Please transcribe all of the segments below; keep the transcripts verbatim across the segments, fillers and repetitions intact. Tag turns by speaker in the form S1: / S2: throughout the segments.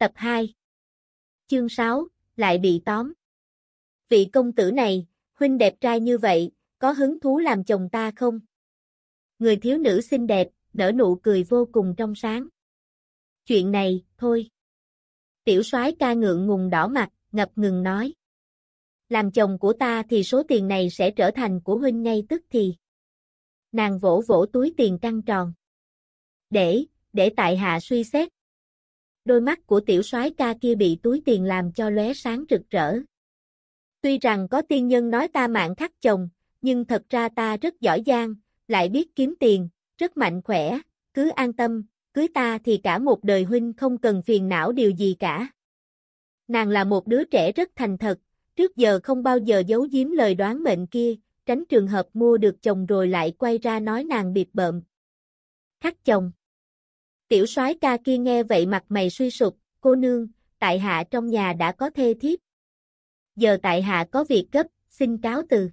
S1: Tập hai. Chương sáu, lại bị tóm. Vị công tử này, huynh đẹp trai như vậy, có hứng thú làm chồng ta không? Người thiếu nữ xinh đẹp, nở nụ cười vô cùng trong sáng. Chuyện này, thôi. Tiểu soái ca ngượng ngùng đỏ mặt, ngập ngừng nói. Làm chồng của ta thì số tiền này sẽ trở thành của huynh ngay tức thì. Nàng vỗ vỗ túi tiền căng tròn. Để, để tại hạ suy xét. Đôi mắt của tiểu soái ca kia bị túi tiền làm cho lóe sáng rực rỡ. Tuy rằng có tiên nhân nói ta mạng khắc chồng, nhưng thật ra ta rất giỏi giang, lại biết kiếm tiền, rất mạnh khỏe, cứ an tâm, cưới ta thì cả một đời huynh không cần phiền não điều gì cả. Nàng là một đứa trẻ rất thành thật, trước giờ không bao giờ giấu giếm lời đoán mệnh kia, tránh trường hợp mua được chồng rồi lại quay ra nói nàng bịp bợm. Khắc chồng. Tiểu soái ca kia nghe vậy mặt mày suy sụp, cô nương, tại hạ trong nhà đã có thê thiếp. Giờ tại hạ có việc gấp, xin cáo từ.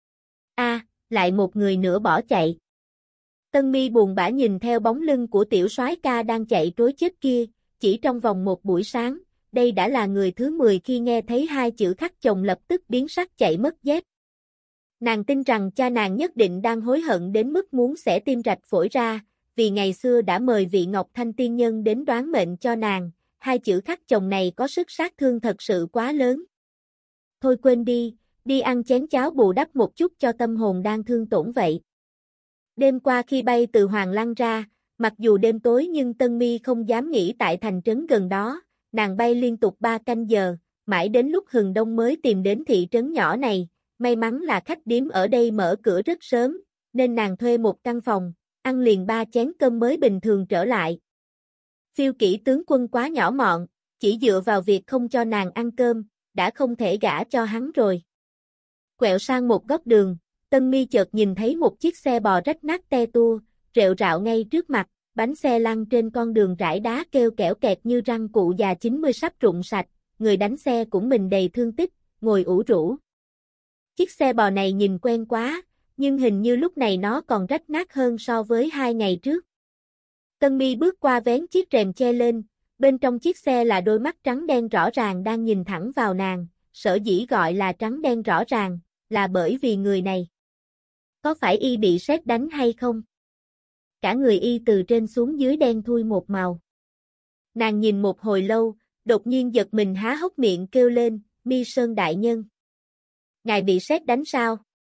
S1: A, à, lại một người nữa bỏ chạy. Tân Mi buồn bã nhìn theo bóng lưng của tiểu soái ca đang chạy trối chết kia, chỉ trong vòng một buổi sáng, đây đã là người thứ mười khi nghe thấy hai chữ khắc chồng lập tức biến sắc chạy mất dép. Nàng tin rằng cha nàng nhất định đang hối hận đến mức muốn xẻ tim rạch phổi ra, vì ngày xưa đã mời vị Ngọc Thanh tiên nhân đến đoán mệnh cho nàng, hai chữ khắc chồng này có sức sát thương thật sự quá lớn. Thôi quên đi, đi ăn chén cháo bù đắp một chút cho tâm hồn đang thương tổn vậy. Đêm qua khi bay từ Hoàng Lăng ra, mặc dù đêm tối nhưng Tân Mi không dám nghỉ tại thành trấn gần đó, nàng bay liên tục ba canh giờ, mãi đến lúc hừng đông mới tìm đến thị trấn nhỏ này, may mắn là khách điếm ở đây mở cửa rất sớm, nên nàng thuê một căn phòng, ăn liền ba chén cơm mới bình thường trở lại. Phiêu kỹ tướng quân quá nhỏ mọn, chỉ dựa vào việc không cho nàng ăn cơm, đã không thể gả cho hắn rồi. Quẹo sang một góc đường, Tân Mi chợt nhìn thấy một chiếc xe bò rách nát te tua, rệu rạo ngay trước mặt, bánh xe lăn trên con đường rải đá kêu kẽo kẹt như răng cụ già chín mươi sắp rụng sạch, người đánh xe cũng mình đầy thương tích, ngồi ủ rũ. Chiếc xe bò này nhìn quen quá, nhưng hình như lúc này nó còn rách nát hơn so với hai ngày trước. Tân Mi bước qua vén chiếc rèm che lên, bên trong chiếc xe là đôi mắt trắng đen rõ ràng đang nhìn thẳng vào nàng, sở dĩ gọi là trắng đen rõ ràng, là bởi vì người này. Có phải y bị sét đánh hay không? Cả người y từ trên xuống dưới đen thui một màu. Nàng nhìn một hồi lâu, đột nhiên giật mình há hốc miệng kêu lên, Mi Sơn đại nhân. Ngài bị sét đánh sao?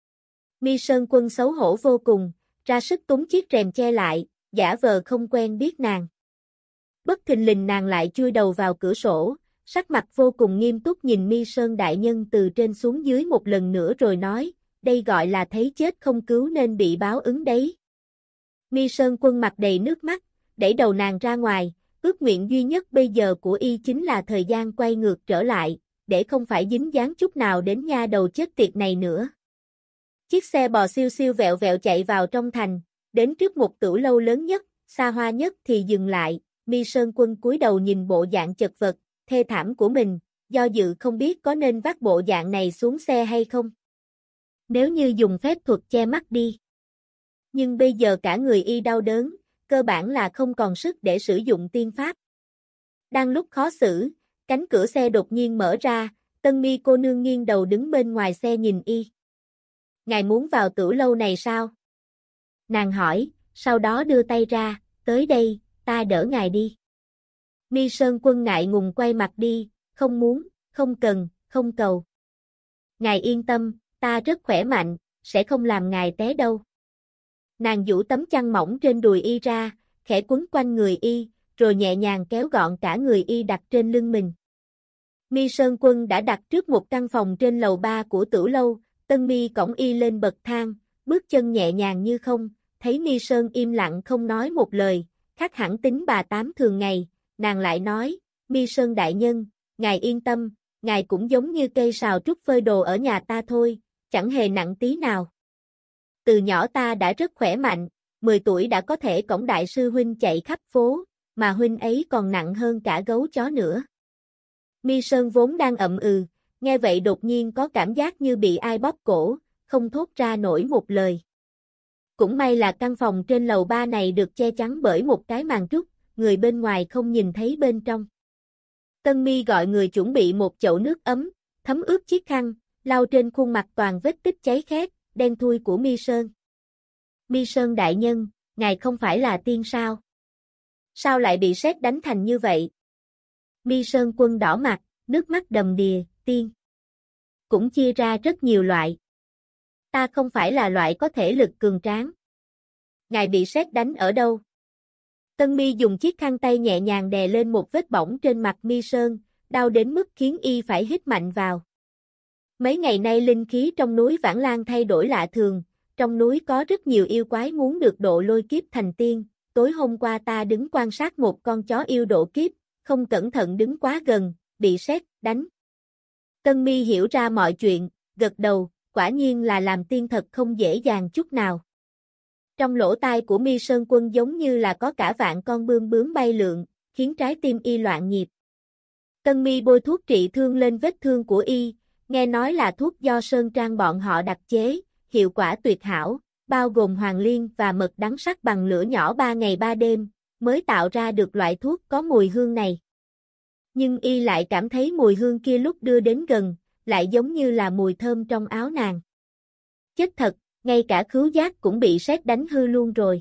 S1: Mi Sơn Quân xấu hổ vô cùng, ra sức túm chiếc rèm che lại, giả vờ không quen biết nàng. Bất thình lình nàng lại chui đầu vào cửa sổ, sắc mặt vô cùng nghiêm túc nhìn Mi Sơn đại nhân từ trên xuống dưới một lần nữa rồi nói, đây gọi là thấy chết không cứu nên bị báo ứng đấy. Mi Sơn Quân mặt đầy nước mắt, đẩy đầu nàng ra ngoài, ước nguyện duy nhất bây giờ của y chính là thời gian quay ngược trở lại, để không phải dính dáng chút nào đến nha đầu chết tiệt này nữa. Chiếc xe bò siêu siêu vẹo vẹo chạy vào trong thành, đến trước một tửu lâu lớn nhất, xa hoa nhất thì dừng lại, Mi Sơn Quân cúi đầu nhìn bộ dạng chật vật, thê thảm của mình, do dự không biết có nên vác bộ dạng này xuống xe hay không. Nếu như dùng phép thuật che mắt đi. Nhưng bây giờ cả người y đau đớn, cơ bản là không còn sức để sử dụng tiên pháp. Đang lúc khó xử, cánh cửa xe đột nhiên mở ra, Tân Mi cô nương nghiêng đầu đứng bên ngoài xe nhìn y. Ngài muốn vào tửu lâu này sao? Nàng hỏi, sau đó đưa tay ra, tới đây, ta đỡ ngài đi. Mi Sơn Quân ngại ngùng quay mặt đi, không muốn, không cần, không cầu. Ngài yên tâm, ta rất khỏe mạnh, sẽ không làm ngài té đâu. Nàng giũ tấm chăn mỏng trên đùi y ra, khẽ quấn quanh người y, rồi nhẹ nhàng kéo gọn cả người y đặt trên lưng mình. Mi Sơn Quân đã đặt trước một căn phòng trên lầu ba của tửu lâu, Tân Mi cõng y lên bậc thang, bước chân nhẹ nhàng như không, thấy Mi Sơn im lặng không nói một lời, khác hẳn tính bà tám thường ngày, nàng lại nói, Mi Sơn đại nhân, ngài yên tâm, ngài cũng giống như cây sào trúc phơi đồ ở nhà ta thôi, chẳng hề nặng tí nào. Từ nhỏ ta đã rất khỏe mạnh, mười tuổi đã có thể cõng đại sư huynh chạy khắp phố, mà huynh ấy còn nặng hơn cả gấu chó nữa. Mi Sơn vốn đang ậm ừ, nghe vậy đột nhiên có cảm giác như bị ai bóp cổ, không thốt ra nổi một lời. Cũng may là căn phòng trên lầu ba này được che chắn bởi một cái màn trúc, người bên ngoài không nhìn thấy bên trong. Tân Mi gọi người chuẩn bị một chậu nước ấm, thấm ướt chiếc khăn, lau trên khuôn mặt toàn vết tích cháy khét, đen thui của Mi Sơn. Mi Sơn đại nhân, ngài không phải là tiên sao? Sao lại bị sét đánh thành như vậy? Mi Sơn Quân đỏ mặt, nước mắt đầm đìa, tiên. Cũng chia ra rất nhiều loại. Ta không phải là loại có thể lực cường tráng. Ngài bị sét đánh ở đâu? Tân Mi dùng chiếc khăn tay nhẹ nhàng đè lên một vết bỏng trên mặt Mi Sơn, đau đến mức khiến y phải hít mạnh vào. Mấy ngày nay linh khí trong núi Vãng Lan thay đổi lạ thường, trong núi có rất nhiều yêu quái muốn được độ lôi kiếp thành tiên, tối hôm qua ta đứng quan sát một con chó yêu độ kiếp, không cẩn thận đứng quá gần, bị sét đánh. Tân Mi hiểu ra mọi chuyện, gật đầu, quả nhiên là làm tiên thật không dễ dàng chút nào. Trong lỗ tai của Mi Sơn Quân giống như là có cả vạn con bươm bướm bay lượn, khiến trái tim y loạn nhịp. Tân Mi bôi thuốc trị thương lên vết thương của y, nghe nói là thuốc do Sơn Trang bọn họ đặc chế, hiệu quả tuyệt hảo, bao gồm hoàng liên và mật đắng sắc bằng lửa nhỏ ba ngày ba đêm, mới tạo ra được loại thuốc có mùi hương này. Nhưng y lại cảm thấy mùi hương kia lúc đưa đến gần, lại giống như là mùi thơm trong áo nàng. Chết thật, ngay cả khứu giác cũng bị sét đánh hư luôn rồi.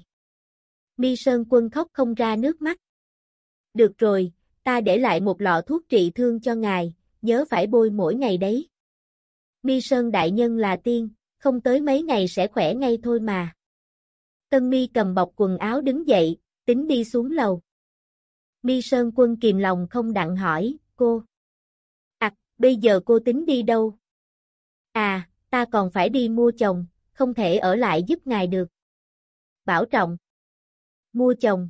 S1: Mi Sơn Quân khóc không ra nước mắt. Được rồi, ta để lại một lọ thuốc trị thương cho ngài, nhớ phải bôi mỗi ngày đấy. Mi Sơn đại nhân là tiên, không tới mấy ngày sẽ khỏe ngay thôi mà. Tân Mi cầm bọc quần áo đứng dậy, tính đi xuống lầu. Mi Sơn Quân kìm lòng không đặng hỏi, cô. À, bây giờ cô tính đi đâu? À, ta còn phải đi mua chồng, không thể ở lại giúp ngài được. Bảo trọng. Mua chồng.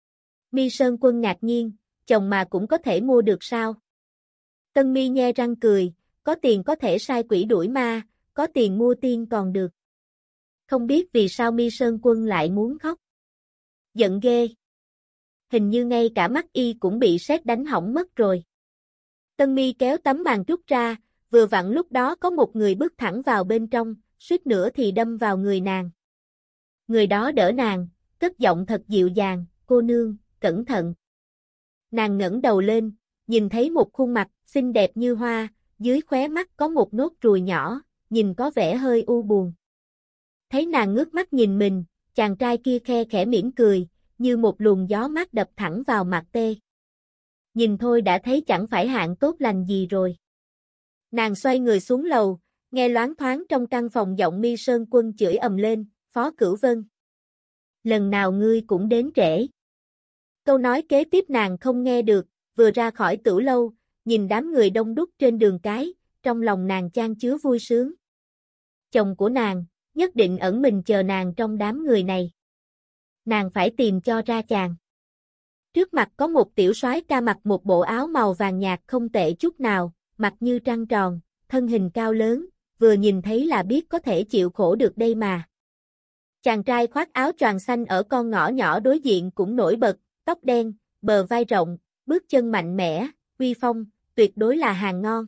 S1: Mi Sơn Quân ngạc nhiên, chồng mà cũng có thể mua được sao? Tân Mi nhe răng cười, có tiền có thể sai quỷ đuổi ma, có tiền mua tiên còn được. Không biết vì sao Mi Sơn Quân lại muốn khóc. Giận ghê. Hình như ngay cả mắt y cũng bị sét đánh hỏng mất rồi. Tân Mi kéo tấm màn trút ra, vừa vặn lúc đó có một người bước thẳng vào bên trong, suýt nữa thì đâm vào người nàng. Người đó đỡ nàng, cất giọng thật dịu dàng, cô nương, cẩn thận. Nàng ngẩng đầu lên, nhìn thấy một khuôn mặt xinh đẹp như hoa, dưới khóe mắt có một nốt ruồi nhỏ, nhìn có vẻ hơi u buồn. Thấy nàng ngước mắt nhìn mình, chàng trai kia khe khẽ mỉm cười, như một luồng gió mát đập thẳng vào mặt tê. Nhìn thôi đã thấy chẳng phải hạng tốt lành gì rồi. Nàng xoay người xuống lầu, nghe loáng thoáng trong căn phòng giọng Mi Sơn Quân chửi ầm lên, Phó Cửu Vân. Lần nào ngươi cũng đến trễ. Câu nói kế tiếp nàng không nghe được, vừa ra khỏi tửu lâu, nhìn đám người đông đúc trên đường cái, trong lòng nàng chan chứa vui sướng. Chồng của nàng, nhất định ẩn mình chờ nàng trong đám người này. Nàng phải tìm cho ra chàng. Trước mặt có một tiểu soái ca mặc một bộ áo màu vàng nhạt không tệ chút nào, mặt như trăng tròn, thân hình cao lớn, vừa nhìn thấy là biết có thể chịu khổ được đây mà. Chàng trai khoác áo choàng xanh ở con ngõ nhỏ đối diện cũng nổi bật, tóc đen, bờ vai rộng, bước chân mạnh mẽ, uy phong, tuyệt đối là hàng ngon.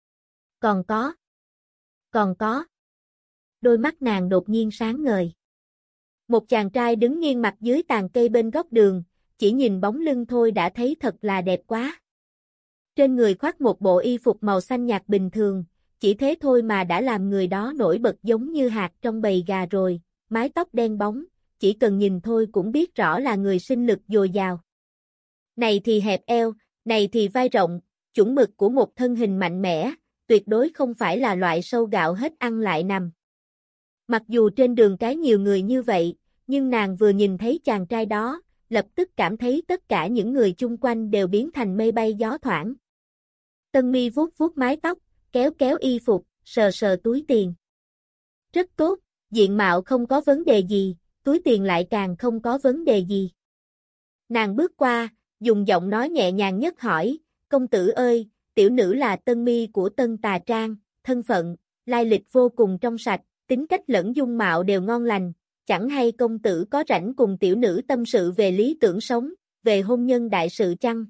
S1: Còn có. Còn có. Đôi mắt nàng đột nhiên sáng ngời. Một chàng trai đứng nghiêng mặt dưới tàn cây bên góc đường, chỉ nhìn bóng lưng thôi đã thấy thật là đẹp quá. Trên người khoác một bộ y phục màu xanh nhạt bình thường, chỉ thế thôi mà đã làm người đó nổi bật giống như hạt trong bầy gà rồi, mái tóc đen bóng, chỉ cần nhìn thôi cũng biết rõ là người sinh lực dồi dào. Này thì hẹp eo, này thì vai rộng, chuẩn mực của một thân hình mạnh mẽ, tuyệt đối không phải là loại sâu gạo hết ăn lại nằm. Mặc dù trên đường cái nhiều người như vậy, nhưng nàng vừa nhìn thấy chàng trai đó, lập tức cảm thấy tất cả những người chung quanh đều biến thành mây bay gió thoảng. Tân Mi vuốt vuốt mái tóc, kéo kéo y phục, sờ sờ túi tiền. Rất tốt, diện mạo không có vấn đề gì, túi tiền lại càng không có vấn đề gì. Nàng bước qua, dùng giọng nói nhẹ nhàng nhất hỏi, công tử ơi, tiểu nữ là Tân Mi của Tân Tà Trang, thân phận, lai lịch vô cùng trong sạch, tính cách lẫn dung mạo đều ngon lành, chẳng hay công tử có rảnh cùng tiểu nữ tâm sự về lý tưởng sống, về hôn nhân đại sự chăng?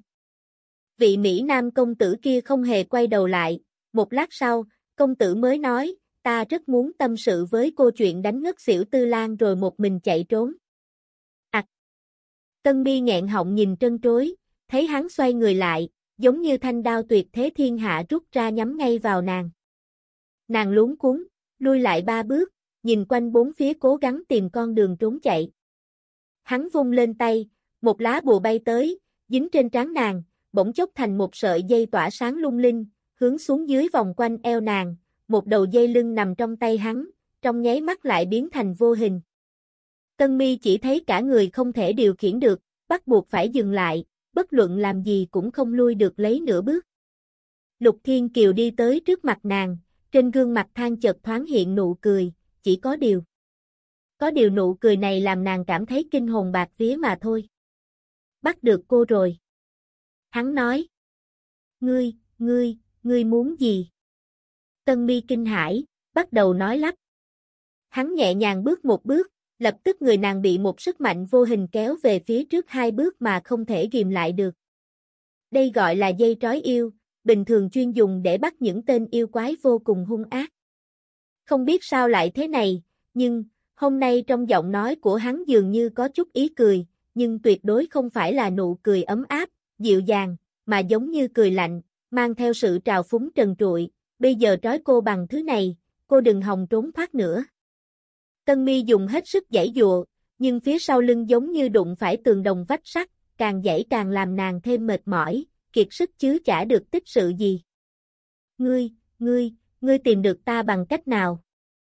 S1: Vị Mỹ Nam công tử kia không hề quay đầu lại, một lát sau, công tử mới nói, ta rất muốn tâm sự với cô chuyện đánh ngất xỉu Tư Lan rồi một mình chạy trốn. À! Tân Mi nghẹn họng nhìn trân trối, thấy hắn xoay người lại, giống như thanh đao tuyệt thế thiên hạ rút ra nhắm ngay vào nàng. Nàng luống cuống, lui lại ba bước, nhìn quanh bốn phía cố gắng tìm con đường trốn chạy. Hắn vung lên tay, một lá bùa bay tới, dính trên trán nàng, bỗng chốc thành một sợi dây tỏa sáng lung linh, hướng xuống dưới vòng quanh eo nàng, một đầu dây lưng nằm trong tay hắn, trong nháy mắt lại biến thành vô hình. Tân Mi chỉ thấy cả người không thể điều khiển được, bắt buộc phải dừng lại, bất luận làm gì cũng không lui được lấy nửa bước. Lục Thiên Kiều đi tới trước mặt nàng, trên gương mặt than chợt thoáng hiện nụ cười, chỉ có điều. Có điều nụ cười này làm nàng cảm thấy kinh hồn bạt vía mà thôi. Bắt được cô rồi. Hắn nói. Ngươi, ngươi, ngươi muốn gì? Tân Mi kinh hãi, bắt đầu nói lắp. Hắn nhẹ nhàng bước một bước, lập tức người nàng bị một sức mạnh vô hình kéo về phía trước hai bước mà không thể ghìm lại được. Đây gọi là dây trói yêu, bình thường chuyên dùng để bắt những tên yêu quái vô cùng hung ác. Không biết sao lại thế này, nhưng, hôm nay trong giọng nói của hắn dường như có chút ý cười, nhưng tuyệt đối không phải là nụ cười ấm áp, dịu dàng, mà giống như cười lạnh, mang theo sự trào phúng trần trụi, bây giờ trói cô bằng thứ này, cô đừng hòng trốn thoát nữa. Tân Mi dùng hết sức giãy giụa, nhưng phía sau lưng giống như đụng phải tường đồng vách sắt, càng giãy càng làm nàng thêm mệt mỏi, kiệt sức chứ chả được tích sự gì. Ngươi, ngươi, ngươi tìm được ta bằng cách nào?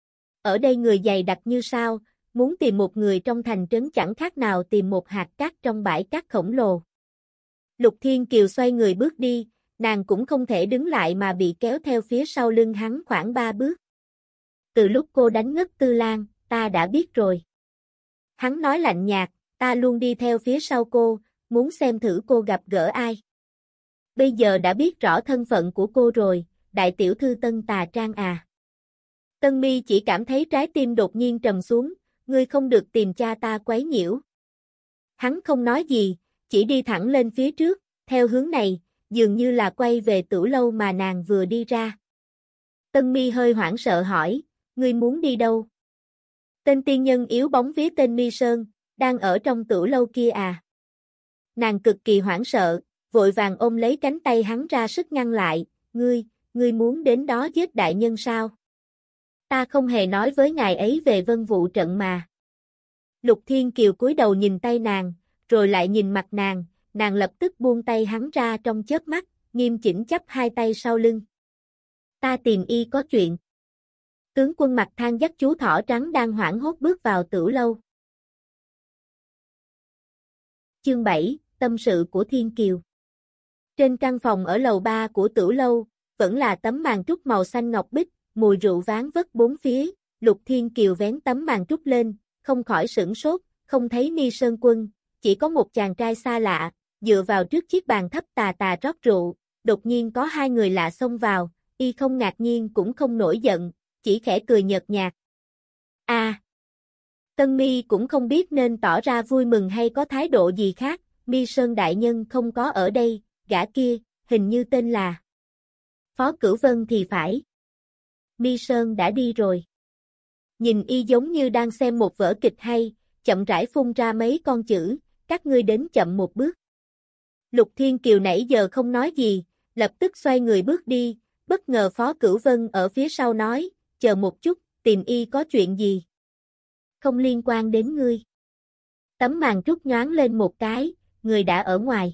S1: Ở đây người dày đặc như sao, muốn tìm một người trong thành trấn chẳng khác nào tìm một hạt cát trong bãi cát khổng lồ. Lục Thiên Kiều xoay người bước đi, nàng cũng không thể đứng lại mà bị kéo theo phía sau lưng hắn khoảng ba bước. Từ lúc cô đánh ngất Tư Lan, ta đã biết rồi. Hắn nói lạnh nhạt, ta luôn đi theo phía sau cô, muốn xem thử cô gặp gỡ ai. Bây giờ đã biết rõ thân phận của cô rồi, đại tiểu thư Tân Tà Trang à. Tân Mi chỉ cảm thấy trái tim đột nhiên trầm xuống, ngươi không được tìm cha ta quấy nhiễu. Hắn không nói gì, chỉ đi thẳng lên phía trước, theo hướng này, dường như là quay về Tửu lâu mà nàng vừa đi ra. Tân Mi hơi hoảng sợ hỏi, ngươi muốn đi đâu? Tên tiên nhân yếu bóng vía tên Mi Sơn, đang ở trong Tửu lâu kia à? Nàng cực kỳ hoảng sợ, vội vàng ôm lấy cánh tay hắn ra sức ngăn lại, ngươi, ngươi muốn đến đó giết đại nhân sao? Ta không hề nói với ngài ấy về vân vụ trận mà. Lục Thiên Kiều cúi đầu nhìn tay nàng, rồi lại nhìn mặt nàng, nàng lập tức buông tay hắn ra trong chớp mắt, nghiêm chỉnh chắp hai tay sau lưng. Ta tìm y có chuyện. Tướng quân mặt than dắt chú thỏ trắng đang hoảng hốt bước vào Tửu lâu. Chương bảy, tâm sự của Thiên Kiều. Trên căn phòng ở lầu ba của Tửu lâu, vẫn là tấm màn trúc màu xanh ngọc bích, mùi rượu ván vất bốn phía, Lục Thiên Kiều vén tấm màn trúc lên, không khỏi sửng sốt, không thấy Mi Sơn Quân, chỉ có một chàng trai xa lạ, dựa vào trước chiếc bàn thấp tà tà rót rượu, đột nhiên có hai người lạ xông vào, y không ngạc nhiên cũng không nổi giận, chỉ khẽ cười nhợt nhạt. A. À, Tân Mi cũng không biết nên tỏ ra vui mừng hay có thái độ gì khác, Mi Sơn đại nhân không có ở đây, gã kia, hình như tên là Phó Cửu Vân thì phải. Mi Sơn đã đi rồi. Nhìn y giống như đang xem một vở kịch hay, chậm rãi phun ra mấy con chữ, các ngươi đến chậm một bước. Lục Thiên Kiều nãy giờ không nói gì, lập tức xoay người bước đi, bất ngờ Phó Cửu Vân ở phía sau nói, chờ một chút, tìm y có chuyện gì? Không liên quan đến ngươi. Tấm màn trúc nhoáng lên một cái, người đã ở ngoài.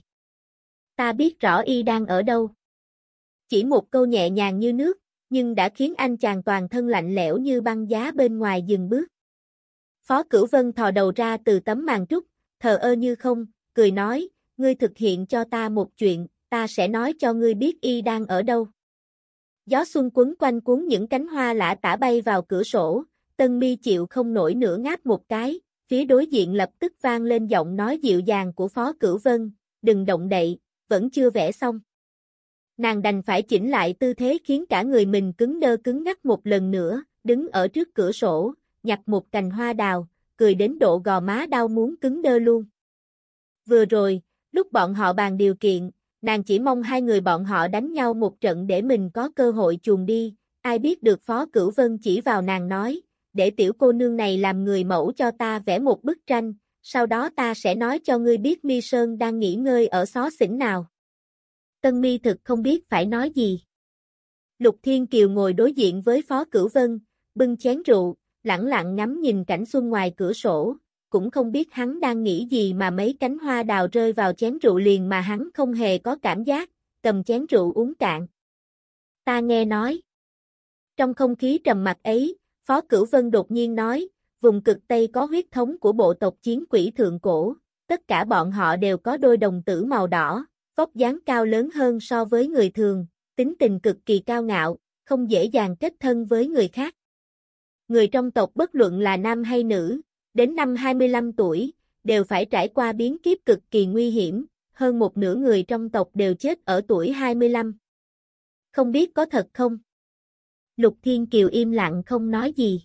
S1: Ta biết rõ y đang ở đâu. Chỉ một câu nhẹ nhàng như nước, nhưng đã khiến anh chàng toàn thân lạnh lẽo như băng giá bên ngoài dừng bước. Phó Cửu Vân thò đầu ra từ tấm màn trúc, thờ ơ như không, cười nói, ngươi thực hiện cho ta một chuyện, ta sẽ nói cho ngươi biết y đang ở đâu. Gió xuân quấn quanh cuốn những cánh hoa lả tả bay vào cửa sổ, Tân Mi chịu không nổi nữa ngáp một cái, phía đối diện lập tức vang lên giọng nói dịu dàng của Phó Cửu Vân, đừng động đậy, vẫn chưa vẽ xong. Nàng đành phải chỉnh lại tư thế khiến cả người mình cứng đơ cứng ngắc một lần nữa, đứng ở trước cửa sổ, nhặt một cành hoa đào, cười đến độ gò má đau muốn cứng đơ luôn. Vừa rồi, lúc bọn họ bàn điều kiện, nàng chỉ mong hai người bọn họ đánh nhau một trận để mình có cơ hội chuồn đi, ai biết được Phó Cửu Vân chỉ vào nàng nói, để tiểu cô nương này làm người mẫu cho ta vẽ một bức tranh, sau đó ta sẽ nói cho ngươi biết Mi Sơn đang nghỉ ngơi ở xó xỉnh nào. Tân Mi thực không biết phải nói gì. Lục Thiên Kiều ngồi đối diện với Phó Cửu Vân, bưng chén rượu, lẳng lặng ngắm nhìn cảnh xuân ngoài cửa sổ, cũng không biết hắn đang nghĩ gì mà mấy cánh hoa đào rơi vào chén rượu liền mà hắn không hề có cảm giác, cầm chén rượu uống cạn. Ta nghe nói. Trong không khí trầm mặc ấy, Phó Cửu Vân đột nhiên nói, vùng cực Tây có huyết thống của bộ tộc chiến quỷ thượng cổ, tất cả bọn họ đều có đôi đồng tử màu đỏ, vóc dáng cao lớn hơn so với người thường, tính tình cực kỳ cao ngạo, không dễ dàng kết thân với người khác. Người trong tộc bất luận là nam hay nữ, đến năm hai mươi lăm tuổi, đều phải trải qua biến kiếp cực kỳ nguy hiểm, hơn một nửa người trong tộc đều chết ở tuổi hai mươi lăm. Không biết có thật không? Lục Thiên Kiều im lặng không nói gì.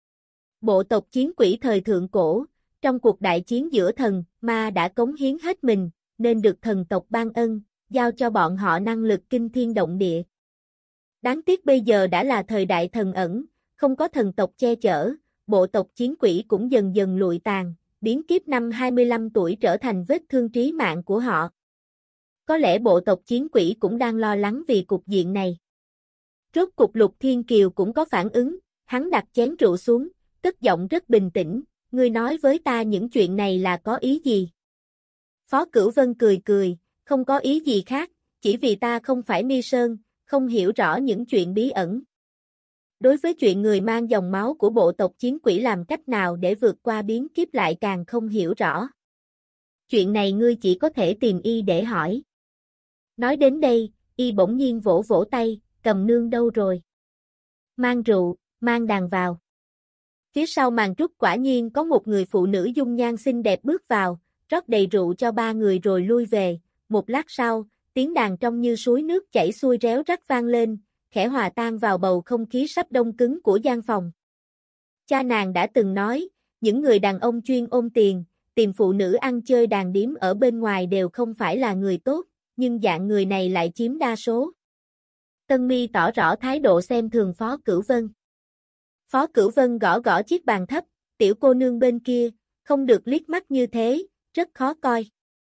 S1: Bộ tộc chiến quỷ thời thượng cổ, trong cuộc đại chiến giữa thần, ma đã cống hiến hết mình, nên được thần tộc ban ân, giao cho bọn họ năng lực kinh thiên động địa. Đáng tiếc bây giờ đã là thời đại thần ẩn, không có thần tộc che chở, bộ tộc chiến quỷ cũng dần dần lụi tàn, biến kiếp năm hai mươi lăm tuổi trở thành vết thương trí mạng của họ. Có lẽ bộ tộc chiến quỷ cũng đang lo lắng vì cục diện này. Rốt cục Lục Thiên Kiều cũng có phản ứng, hắn đặt chén rượu xuống, cất giọng rất bình tĩnh, ngươi nói với ta những chuyện này là có ý gì? Phó Cửu Vân cười cười, không có ý gì khác, chỉ vì ta không phải Mi Sơn, không hiểu rõ những chuyện bí ẩn. Đối với chuyện người mang dòng máu của bộ tộc chiến quỷ làm cách nào để vượt qua biến kiếp lại càng không hiểu rõ. Chuyện này ngươi chỉ có thể tìm y để hỏi. Nói đến đây, y bỗng nhiên vỗ vỗ tay, Cầm Nương đâu rồi? Mang rượu, mang đàn vào. Phía sau màn trúc quả nhiên có một người phụ nữ dung nhan xinh đẹp bước vào, rót đầy rượu cho ba người rồi lui về. Một lát sau, tiếng đàn trông như suối nước chảy xuôi réo rắt vang lên, khẽ hòa tan vào bầu không khí sắp đông cứng của gian phòng. Cha nàng đã từng nói, những người đàn ông chuyên ôm tiền, tìm phụ nữ ăn chơi đàn điếm ở bên ngoài đều không phải là người tốt, nhưng dạng người này lại chiếm đa số. Tân Mi tỏ rõ thái độ xem thường Phó Cửu Vân. Phó Cửu Vân gõ gõ chiếc bàn thấp, tiểu cô nương bên kia, không được liếc mắt như thế, rất khó coi.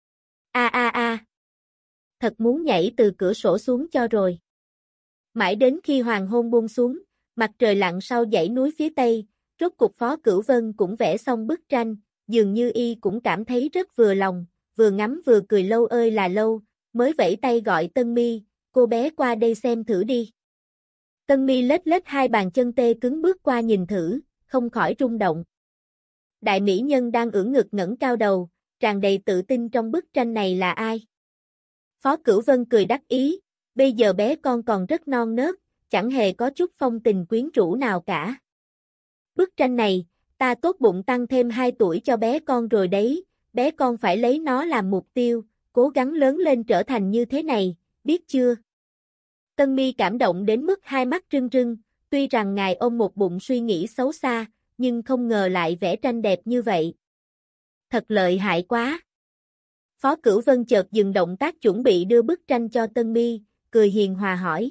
S1: A a a. Thật muốn nhảy từ cửa sổ xuống cho rồi. Mãi đến khi hoàng hôn buông xuống, mặt trời lặn sau dãy núi phía tây, rốt cục Phó Cửu Vân cũng vẽ xong bức tranh, dường như y cũng cảm thấy rất vừa lòng, vừa ngắm vừa cười lâu ơi là lâu, mới vẫy tay gọi Tân Mi, cô bé qua đây xem thử đi. Tân Mi lết lết hai bàn chân tê cứng bước qua nhìn thử, không khỏi rung động. Đại mỹ nhân đang ưỡn ngực ngẩng cao đầu, tràn đầy tự tin trong bức tranh này là ai? Phó Cửu Vân cười đắc ý, bây giờ bé con còn rất non nớt, chẳng hề có chút phong tình quyến rũ nào cả. Bức tranh này, ta tốt bụng tăng thêm hai tuổi cho bé con rồi đấy, bé con phải lấy nó làm mục tiêu, cố gắng lớn lên trở thành như thế này, biết chưa? Tân Mi cảm động đến mức hai mắt rưng rưng, tuy rằng ngài ôm một bụng suy nghĩ xấu xa, nhưng không ngờ lại vẽ tranh đẹp như vậy. Thật lợi hại quá. Phó Cửu Vân chợt dừng động tác chuẩn bị đưa bức tranh cho Tân Mi, cười hiền hòa hỏi.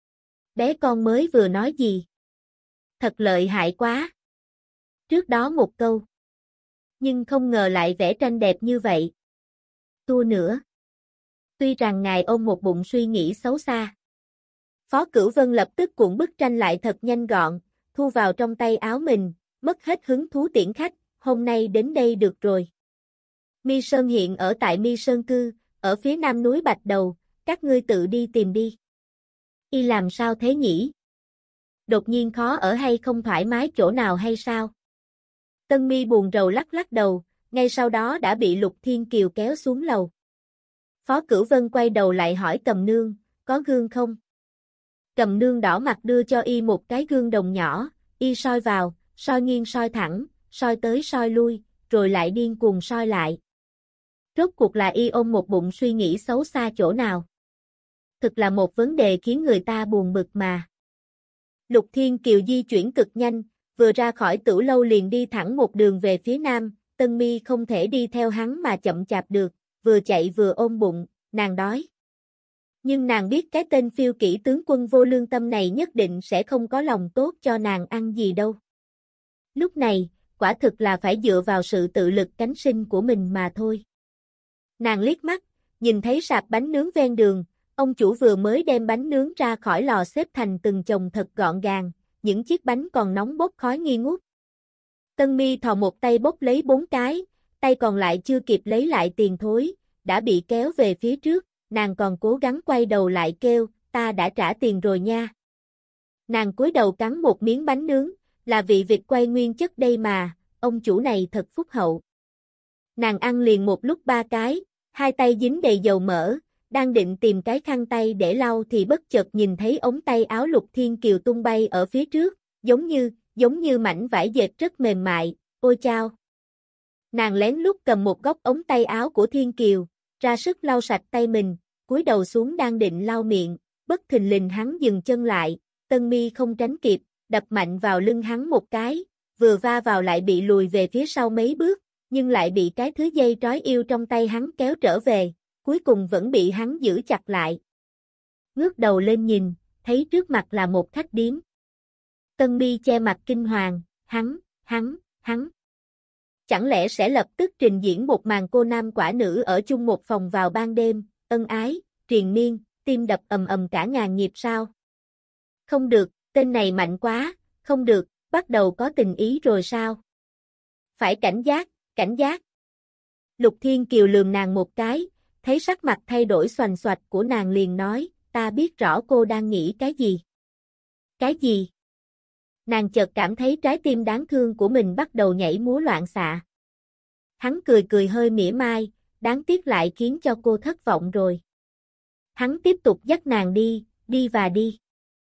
S1: Bé con mới vừa nói gì? Thật lợi hại quá. Trước đó một câu. Nhưng không ngờ lại vẽ tranh đẹp như vậy. Tua nữa. Tuy rằng ngài ôm một bụng suy nghĩ xấu xa. Phó Cửu Vân lập tức cuộn bức tranh lại thật nhanh gọn, thu vào trong tay áo mình, mất hết hứng thú tiễn khách, hôm nay đến đây được rồi. Mi Sơn hiện ở tại Mi Sơn Cư, ở phía nam núi Bạch Đầu, các ngươi tự đi tìm đi. Y làm sao thế nhỉ? Đột nhiên khó ở hay không thoải mái chỗ nào hay sao? Tân Mi buồn rầu lắc lắc đầu, ngay sau đó đã bị Lục Thiên Kiều kéo xuống lầu. Phó Cửu Vân quay đầu lại hỏi Cầm Nương, có gương không? Cầm Nương đỏ mặt đưa cho y một cái gương đồng nhỏ, y soi vào, soi nghiêng soi thẳng, soi tới soi lui, rồi lại điên cuồng soi lại. Rốt cuộc là y ôm một bụng suy nghĩ xấu xa chỗ nào? Thực là một vấn đề khiến người ta buồn bực mà. Lục Thiên Kiều di chuyển cực nhanh, vừa ra khỏi Tửu lâu liền đi thẳng một đường về phía nam, Tân Mi không thể đi theo hắn mà chậm chạp được, vừa chạy vừa ôm bụng, nàng đói. Nhưng nàng biết cái tên phiêu kỹ tướng quân vô lương tâm này nhất định sẽ không có lòng tốt cho nàng ăn gì đâu. Lúc này, quả thực là phải dựa vào sự tự lực cánh sinh của mình mà thôi. Nàng liếc mắt, nhìn thấy sạp bánh nướng ven đường, ông chủ vừa mới đem bánh nướng ra khỏi lò xếp thành từng chồng thật gọn gàng, những chiếc bánh còn nóng bốc khói nghi ngút. Tân Mi thò một tay bốc lấy bốn cái, tay còn lại chưa kịp lấy lại tiền thối, đã bị kéo về phía trước, nàng còn cố gắng quay đầu lại kêu, ta đã trả tiền rồi nha. Nàng cúi đầu cắn một miếng bánh nướng, là vị vịt quay nguyên chất đây mà, ông chủ này thật phúc hậu. Nàng ăn liền một lúc ba cái, hai tay dính đầy dầu mỡ, đang định tìm cái khăn tay để lau thì bất chợt nhìn thấy ống tay áo Lục Thiên Kiều tung bay ở phía trước, giống như, giống như mảnh vải dệt rất mềm mại, ôi chao. Nàng lén lút cầm một góc ống tay áo của Thiên Kiều, ra sức lau sạch tay mình, cúi đầu xuống đang định lau miệng, bất thình lình hắn dừng chân lại, Tân Mi không tránh kịp, đập mạnh vào lưng hắn một cái, vừa va vào lại bị lùi về phía sau mấy bước, nhưng lại bị cái thứ dây trói yêu trong tay hắn kéo trở về, cuối cùng vẫn bị hắn giữ chặt lại. Ngước đầu lên nhìn, thấy trước mặt là một khách điếm. Tân Mi che mặt kinh hoàng, hắn, hắn, hắn. Chẳng lẽ sẽ lập tức trình diễn một màn cô nam quả nữ ở chung một phòng vào ban đêm, ân ái, triền miên, tim đập ầm ầm cả ngàn nhịp sao? Không được, tên này mạnh quá, không được, bắt đầu có tình ý rồi sao? Phải cảnh giác, cảnh giác. Lục Thiên Kiều lườm nàng một cái, thấy sắc mặt thay đổi xoành xoạch của nàng liền nói, ta biết rõ cô đang nghĩ cái gì. Cái gì? Nàng chợt cảm thấy trái tim đáng thương của mình bắt đầu nhảy múa loạn xạ. Hắn cười cười hơi mỉa mai, đáng tiếc lại khiến cho cô thất vọng rồi. Hắn tiếp tục dắt nàng đi, đi và đi.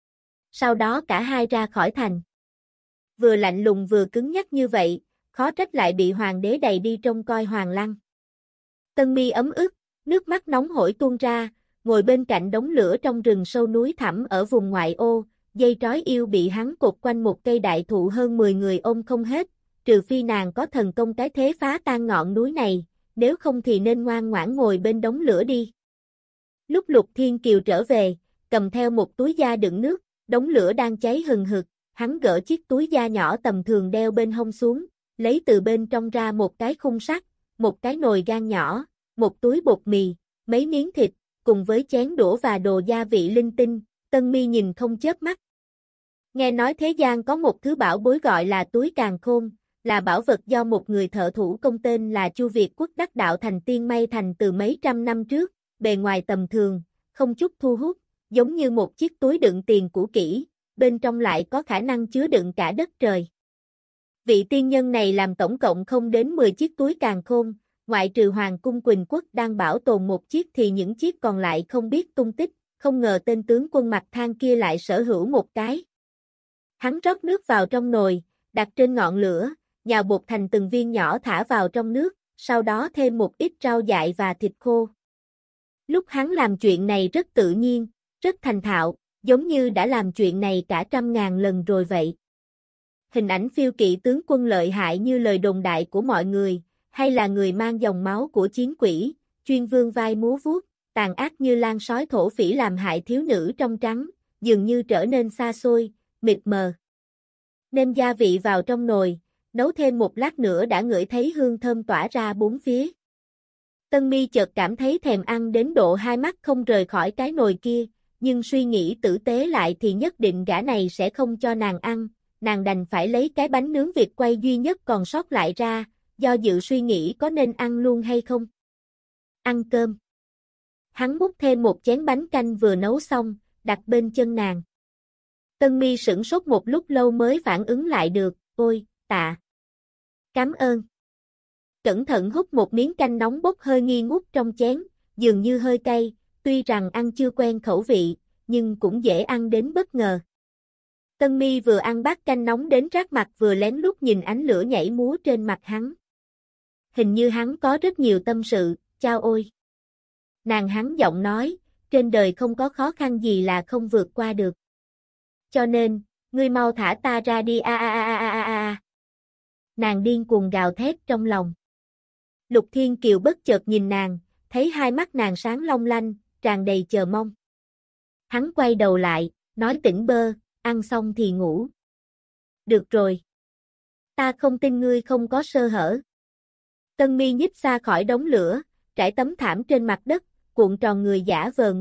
S1: Sau đó cả hai ra khỏi thành. Vừa lạnh lùng vừa cứng nhắc như vậy, khó trách lại bị hoàng đế đày đi trông coi Hoàng Lăng. Tân Mi ấm ức, nước mắt nóng hổi tuôn ra, ngồi bên cạnh đống lửa trong rừng sâu núi thẳm ở vùng ngoại ô, dây trói yêu bị hắn cột quanh một cây đại thụ hơn mười người ôm không hết, trừ phi nàng có thần công cái thế phá tan ngọn núi này, nếu không thì nên ngoan ngoãn ngồi bên đống lửa đi. Lúc Lục Thiên Kiều trở về, cầm theo một túi da đựng nước, đống lửa đang cháy hừng hực, hắn gỡ chiếc túi da nhỏ tầm thường đeo bên hông xuống, lấy từ bên trong ra một cái khung sắt, một cái nồi gan nhỏ, một túi bột mì, mấy miếng thịt, cùng với chén đũa và đồ gia vị linh tinh, Tân Mi nhìn không chớp mắt. Nghe nói thế gian có một thứ bảo bối gọi là túi càn khôn, là bảo vật do một người thợ thủ công tên là Chu Việt Quốc đắc đạo thành tiên may thành từ mấy trăm năm trước, bề ngoài tầm thường, không chút thu hút, giống như một chiếc túi đựng tiền cũ kỹ, bên trong lại có khả năng chứa đựng cả đất trời. Vị tiên nhân này làm tổng cộng không đến mười chiếc túi càn khôn, ngoại trừ Hoàng cung Quỳnh Quốc đang bảo tồn một chiếc thì những chiếc còn lại không biết tung tích, không ngờ tên tướng quân mặt than kia lại sở hữu một cái. Hắn rót nước vào trong nồi, đặt trên ngọn lửa, nhào bột thành từng viên nhỏ thả vào trong nước, sau đó thêm một ít rau dại và thịt khô. Lúc hắn làm chuyện này rất tự nhiên, rất thành thạo, giống như đã làm chuyện này cả trăm ngàn lần rồi vậy. Hình ảnh phiêu kỵ tướng quân lợi hại như lời đồn đại của mọi người, hay là người mang dòng máu của chiến quỷ, chuyên vương vai múa vuốt, tàn ác như lan sói thổ phỉ làm hại thiếu nữ trong trắng, dường như trở nên xa xôi, mịt mờ. Nêm gia vị vào trong nồi, nấu thêm một lát nữa đã ngửi thấy hương thơm tỏa ra bốn phía. Tân Mi chợt cảm thấy thèm ăn đến độ hai mắt không rời khỏi cái nồi kia, nhưng suy nghĩ tử tế lại thì nhất định gã này sẽ không cho nàng ăn, nàng đành phải lấy cái bánh nướng vịt quay duy nhất còn sót lại ra, do dự suy nghĩ có nên ăn luôn hay không. Ăn cơm. Hắn múc thêm một chén bánh canh vừa nấu xong, đặt bên chân nàng. Tân Mi sửng sốt một lúc lâu mới phản ứng lại được, ôi, tạ. Cảm ơn. Cẩn thận hút một miếng canh nóng bốc hơi nghi ngút trong chén, dường như hơi cay, tuy rằng ăn chưa quen khẩu vị, nhưng cũng dễ ăn đến bất ngờ. Tân Mi vừa ăn bát canh nóng đến rát mặt vừa lén lút nhìn ánh lửa nhảy múa trên mặt hắn. Hình như hắn có rất nhiều tâm sự, chao ôi. Nàng hắn giọng nói, trên đời không có khó khăn gì là không vượt qua được. Cho nên, ngươi mau thả ta ra đi a a a a a a. Nàng điên cuồng gào thét trong lòng. Lục Thiên Kiều bất chợt nhìn nàng, thấy hai mắt nàng sáng long lanh, tràn đầy chờ mong. Hắn quay đầu lại, nói tỉnh bơ, ăn xong thì ngủ. Được rồi. Ta không tin ngươi không có sơ hở. Tân Mi nhích xa khỏi đống lửa, trải tấm thảm trên mặt đất, cuộn tròn người giả vờ ngủ,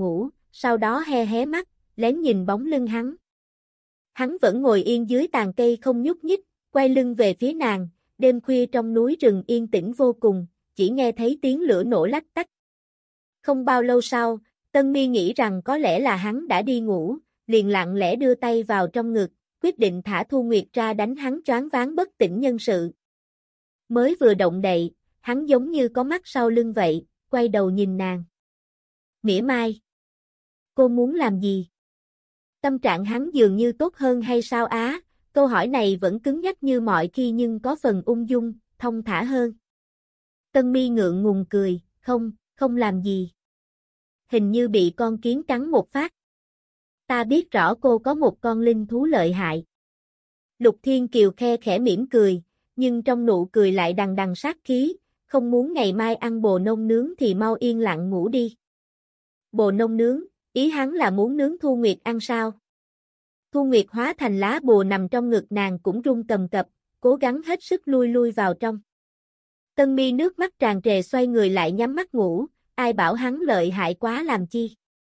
S1: sau đó he hé mắt, lén nhìn bóng lưng hắn. Hắn vẫn ngồi yên dưới tàn cây không nhúc nhích, quay lưng về phía nàng, đêm khuya trong núi rừng yên tĩnh vô cùng, chỉ nghe thấy tiếng lửa nổ lách tách. Không bao lâu sau, Tân Mi nghĩ rằng có lẽ là hắn đã đi ngủ, liền lặng lẽ đưa tay vào trong ngực, quyết định thả Thu Nguyệt ra đánh hắn choáng váng bất tỉnh nhân sự. Mới vừa động đậy, hắn giống như có mắt sau lưng vậy, quay đầu nhìn nàng. Mỉa mai. Cô muốn làm gì? Tâm trạng hắn dường như tốt hơn hay sao á? Câu hỏi này vẫn cứng nhắc như mọi khi nhưng có phần ung dung, thông thả hơn. Tân Mi ngượng ngùng cười, không, không làm gì. Hình như bị con kiến cắn một phát. Ta biết rõ cô có một con linh thú lợi hại. Lục Thiên Kiều khe khẽ mỉm cười, nhưng trong nụ cười lại đằng đằng sát khí, không muốn ngày mai ăn bồ nông nướng thì mau yên lặng ngủ đi. Bồ nông nướng, ý hắn là muốn nướng Thu Nguyệt ăn sao? Thu Nguyệt hóa thành lá bùa nằm trong ngực nàng cũng run cầm cập, cố gắng hết sức lui lui vào trong. Tân Mi nước mắt tràn trề xoay người lại nhắm mắt ngủ, ai bảo hắn lợi hại quá làm chi.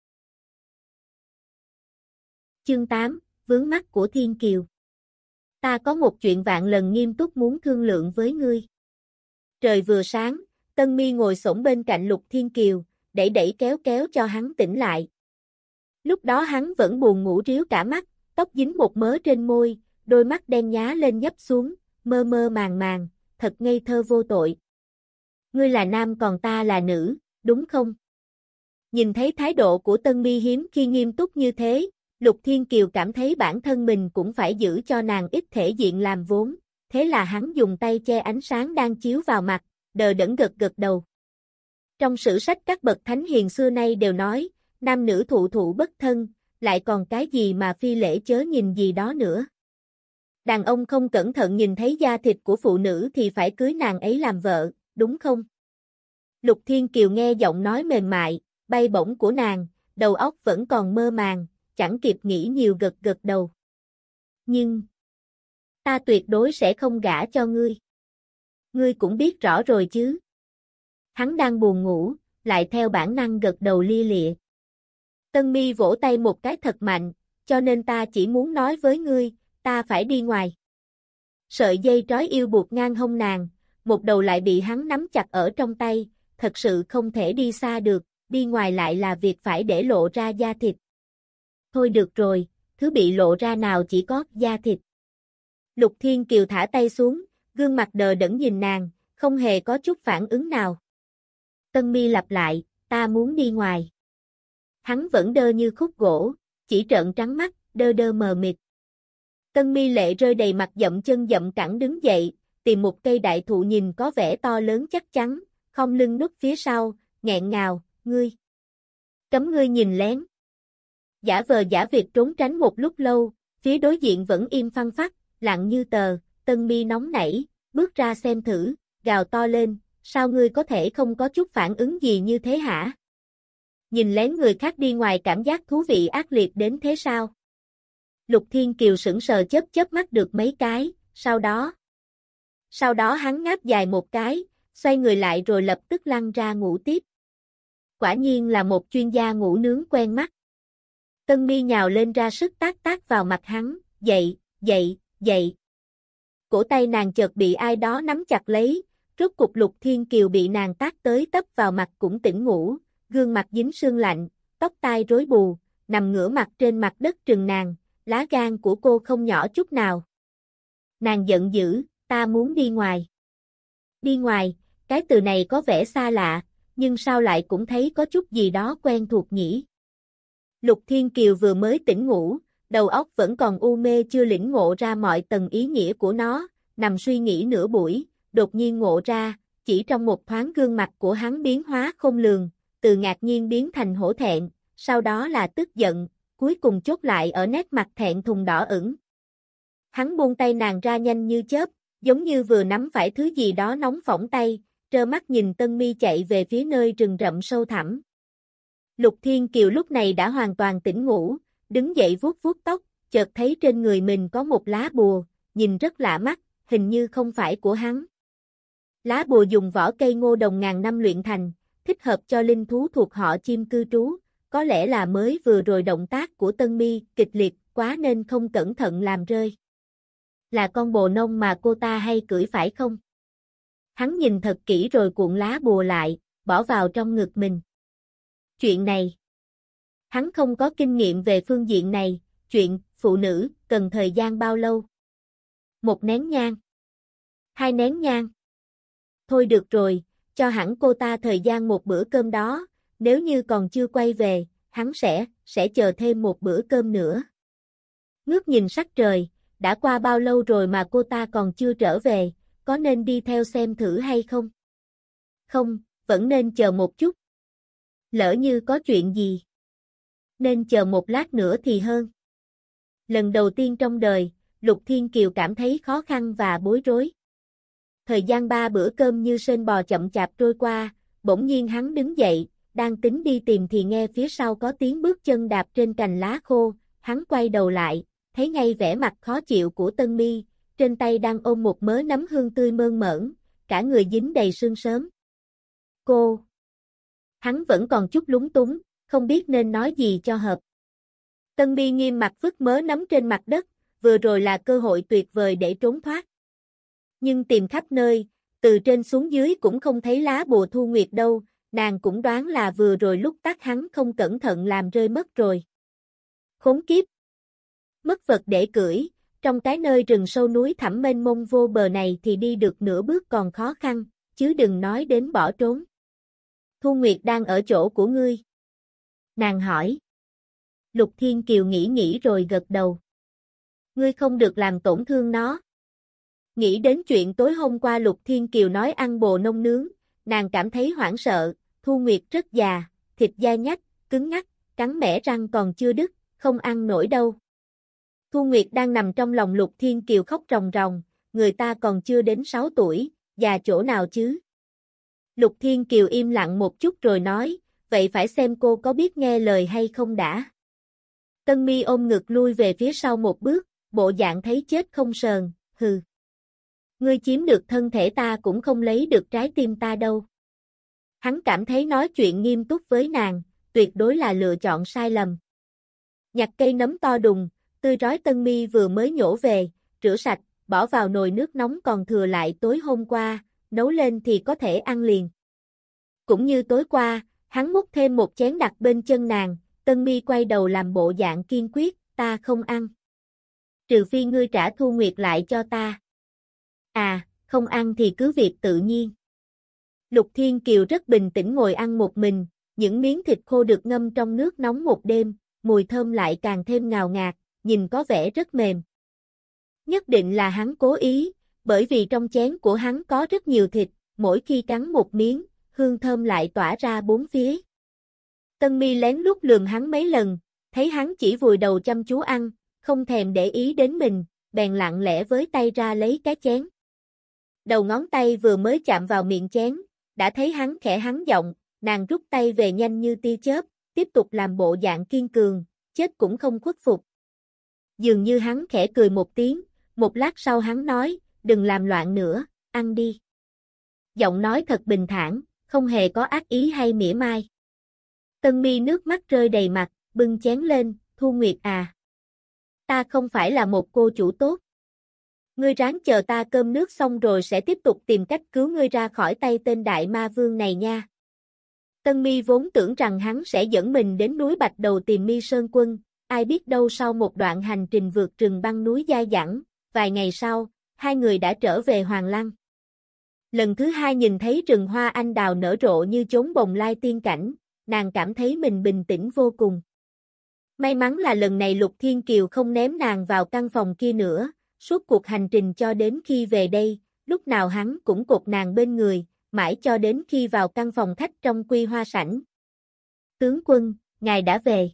S1: Chương tám, vướng mắc của Thiên Kiều. Ta có một chuyện vạn lần nghiêm túc muốn thương lượng với ngươi. Trời vừa sáng, Tân Mi ngồi xổm bên cạnh Lục Thiên Kiều, đẩy đẩy kéo kéo cho hắn tỉnh lại. Lúc đó hắn vẫn buồn ngủ ríu cả mắt, tóc dính một mớ trên môi, đôi mắt đen nhá lên nhấp xuống, mơ mơ màng màng, thật ngây thơ vô tội. Ngươi là nam còn ta là nữ, đúng không? Nhìn thấy thái độ của Tân Mi hiếm khi nghiêm túc như thế, Lục Thiên Kiều cảm thấy bản thân mình cũng phải giữ cho nàng ít thể diện làm vốn, thế là hắn dùng tay che ánh sáng đang chiếu vào mặt, đờ đẫn gật gật đầu. Trong sử sách các bậc thánh hiền xưa nay đều nói, nam nữ thụ thụ bất thân, lại còn cái gì mà phi lễ chớ nhìn gì đó nữa. Đàn ông không cẩn thận nhìn thấy da thịt của phụ nữ thì phải cưới nàng ấy làm vợ, đúng không? Lục Thiên Kiều nghe giọng nói mềm mại, bay bổng của nàng, đầu óc vẫn còn mơ màng, chẳng kịp nghĩ nhiều gật gật đầu. Nhưng, ta tuyệt đối sẽ không gả cho ngươi. Ngươi cũng biết rõ rồi chứ. Hắn đang buồn ngủ, lại theo bản năng gật đầu lia lịa. Tân Mi vỗ tay một cái thật mạnh, cho nên ta chỉ muốn nói với ngươi, ta phải đi ngoài. Sợi dây trói yêu buộc ngang hông nàng, một đầu lại bị hắn nắm chặt ở trong tay, thật sự không thể đi xa được, đi ngoài lại là việc phải để lộ ra da thịt. Thôi được rồi, thứ bị lộ ra nào chỉ có da thịt. Lục Thiên Kiều thả tay xuống, gương mặt đờ đẫn nhìn nàng, không hề có chút phản ứng nào. Tân Mi lặp lại, ta muốn đi ngoài. Hắn vẫn đơ như khúc gỗ, chỉ trợn trắng mắt, đơ đơ mờ mịt. Tân Mi lệ rơi đầy mặt dậm chân dậm cẳng đứng dậy, tìm một cây đại thụ nhìn có vẻ to lớn chắc chắn, khom lưng núp phía sau, nghẹn ngào, ngươi. Cấm ngươi nhìn lén. Giả vờ giả việc trốn tránh một lúc lâu, phía đối diện vẫn im phăng phắc, lặng như tờ, Tân Mi nóng nảy, bước ra xem thử, gào to lên, sao ngươi có thể không có chút phản ứng gì như thế hả? Nhìn lén người khác đi ngoài cảm giác thú vị ác liệt đến thế sao? Lục Thiên Kiều sững sờ chớp chớp mắt được mấy cái, sau đó... Sau đó hắn ngáp dài một cái, xoay người lại rồi lập tức lăn ra ngủ tiếp. Quả nhiên là một chuyên gia ngủ nướng quen mắt. Tân Mi nhào lên ra sức tác tác vào mặt hắn, dậy, dậy, dậy. Cổ tay nàng chợt bị ai đó nắm chặt lấy, rốt cục Lục Thiên Kiều bị nàng tác tới tấp vào mặt cũng tỉnh ngủ, gương mặt dính sương lạnh, tóc tai rối bù, nằm ngửa mặt trên mặt đất trừng nàng, lá gan của cô không nhỏ chút nào. Nàng giận dữ, ta muốn đi ngoài. Đi ngoài, cái từ này có vẻ xa lạ, nhưng sao lại cũng thấy có chút gì đó quen thuộc nhỉ? Lục Thiên Kiều vừa mới tỉnh ngủ, đầu óc vẫn còn u mê chưa lĩnh ngộ ra mọi tầng ý nghĩa của nó, nằm suy nghĩ nửa buổi, đột nhiên ngộ ra, chỉ trong một thoáng gương mặt của hắn biến hóa khôn lường, từ ngạc nhiên biến thành hổ thẹn, sau đó là tức giận, cuối cùng chốt lại ở nét mặt thẹn thùng đỏ ửng. Hắn buông tay nàng ra nhanh như chớp, giống như vừa nắm phải thứ gì đó nóng phỏng tay, trơ mắt nhìn Tân Mi chạy về phía nơi rừng rậm sâu thẳm. Lục Thiên Kiều lúc này đã hoàn toàn tỉnh ngủ, đứng dậy vuốt vuốt tóc, chợt thấy trên người mình có một lá bùa, nhìn rất lạ mắt, hình như không phải của hắn. Lá bùa dùng vỏ cây ngô đồng ngàn năm luyện thành, thích hợp cho linh thú thuộc họ chim cư trú, có lẽ là mới vừa rồi động tác của Tân Mi kịch liệt quá nên không cẩn thận làm rơi. Là con bồ nông mà cô ta hay cưỡi phải không? Hắn nhìn thật kỹ rồi cuộn lá bùa lại, bỏ vào trong ngực mình. Chuyện này. Hắn không có kinh nghiệm về phương diện này, chuyện phụ nữ cần thời gian bao lâu? Một nén nhang. Hai nén nhang. Thôi được rồi, cho hẳn cô ta thời gian một bữa cơm đó, nếu như còn chưa quay về, hắn sẽ, sẽ chờ thêm một bữa cơm nữa. Ngước nhìn sắc trời, đã qua bao lâu rồi mà cô ta còn chưa trở về, có nên đi theo xem thử hay không? Không, vẫn nên chờ một chút. Lỡ như có chuyện gì? Nên chờ một lát nữa thì hơn. Lần đầu tiên trong đời, Lục Thiên Kiều cảm thấy khó khăn và bối rối. Thời gian ba bữa cơm như sên bò chậm chạp trôi qua, bỗng nhiên hắn đứng dậy, đang tính đi tìm thì nghe phía sau có tiếng bước chân đạp trên cành lá khô, hắn quay đầu lại, thấy ngay vẻ mặt khó chịu của Tân Mi, trên tay đang ôm một mớ nấm hương tươi mơn mởn, cả người dính đầy sương sớm. Cô! Hắn vẫn còn chút lúng túng, không biết nên nói gì cho hợp. Tân Mi nghiêm mặt vứt mớ nấm trên mặt đất, vừa rồi là cơ hội tuyệt vời để trốn thoát. Nhưng tìm khắp nơi, từ trên xuống dưới cũng không thấy lá bùa Thu Nguyệt đâu, nàng cũng đoán là vừa rồi lúc tắt hắn không cẩn thận làm rơi mất rồi. Khốn kiếp! Mất vật để cưỡi, trong cái nơi rừng sâu núi thẳm mênh mông vô bờ này thì đi được nửa bước còn khó khăn, chứ đừng nói đến bỏ trốn. Thu Nguyệt đang ở chỗ của ngươi. Nàng hỏi. Lục Thiên Kiều nghĩ nghĩ rồi gật đầu. Ngươi không được làm tổn thương nó. Nghĩ đến chuyện tối hôm qua Lục Thiên Kiều nói ăn bồ nông nướng, nàng cảm thấy hoảng sợ, Thu Nguyệt rất già, thịt da nhách, cứng ngắc, cắn mẻ răng còn chưa đứt, không ăn nổi đâu. Thu Nguyệt đang nằm trong lòng Lục Thiên Kiều khóc ròng ròng, người ta còn chưa đến sáu tuổi, già chỗ nào chứ? Lục Thiên Kiều im lặng một chút rồi nói, vậy phải xem cô có biết nghe lời hay không đã. Tân Mi ôm ngực lui về phía sau một bước, bộ dạng thấy chết không sờn, hừ. Ngươi chiếm được thân thể ta cũng không lấy được trái tim ta đâu. Hắn cảm thấy nói chuyện nghiêm túc với nàng, tuyệt đối là lựa chọn sai lầm. Nhặt cây nấm to đùng, tươi rói Tân Mi vừa mới nhổ về, rửa sạch, bỏ vào nồi nước nóng còn thừa lại tối hôm qua, nấu lên thì có thể ăn liền. Cũng như tối qua, hắn múc thêm một chén đặt bên chân nàng, Tân Mi quay đầu làm bộ dạng kiên quyết, ta không ăn. Trừ phi ngươi trả Thu Nguyệt lại cho ta. À, không ăn thì cứ việc tự nhiên. Lục Thiên Kiều rất bình tĩnh ngồi ăn một mình, những miếng thịt khô được ngâm trong nước nóng một đêm, mùi thơm lại càng thêm ngào ngạt, nhìn có vẻ rất mềm. Nhất định là hắn cố ý, bởi vì trong chén của hắn có rất nhiều thịt, mỗi khi cắn một miếng, hương thơm lại tỏa ra bốn phía. Tân Mi lén lút lườm hắn mấy lần, thấy hắn chỉ vùi đầu chăm chú ăn, không thèm để ý đến mình, bèn lặng lẽ với tay ra lấy cái chén. Đầu ngón tay vừa mới chạm vào miệng chén, đã thấy hắn khẽ hắn giọng, nàng rút tay về nhanh như tia chớp, tiếp tục làm bộ dạng kiên cường, chết cũng không khuất phục. Dường như hắn khẽ cười một tiếng, một lát sau hắn nói, đừng làm loạn nữa, ăn đi. Giọng nói thật bình thản, không hề có ác ý hay mỉa mai. Tân Mi nước mắt rơi đầy mặt, bưng chén lên, Thu Nguyệt à. Ta không phải là một cô chủ tốt. Ngươi ráng chờ ta cơm nước xong rồi sẽ tiếp tục tìm cách cứu ngươi ra khỏi tay tên đại ma vương này nha. Tân Mi vốn tưởng rằng hắn sẽ dẫn mình đến núi Bạch Đầu tìm Mi Sơn Quân, ai biết đâu sau một đoạn hành trình vượt rừng băng núi dai dẳng, vài ngày sau, hai người đã trở về Hoàng Lăng. Lần thứ hai nhìn thấy rừng hoa anh đào nở rộ như chốn bồng lai tiên cảnh, nàng cảm thấy mình bình tĩnh vô cùng. May mắn là lần này Lục Thiên Kiều không ném nàng vào căn phòng kia nữa, suốt cuộc hành trình cho đến khi về đây, lúc nào hắn cũng cột nàng bên người, mãi cho đến khi vào căn phòng khách trong Quy Hoa sảnh. Tướng quân, ngài đã về.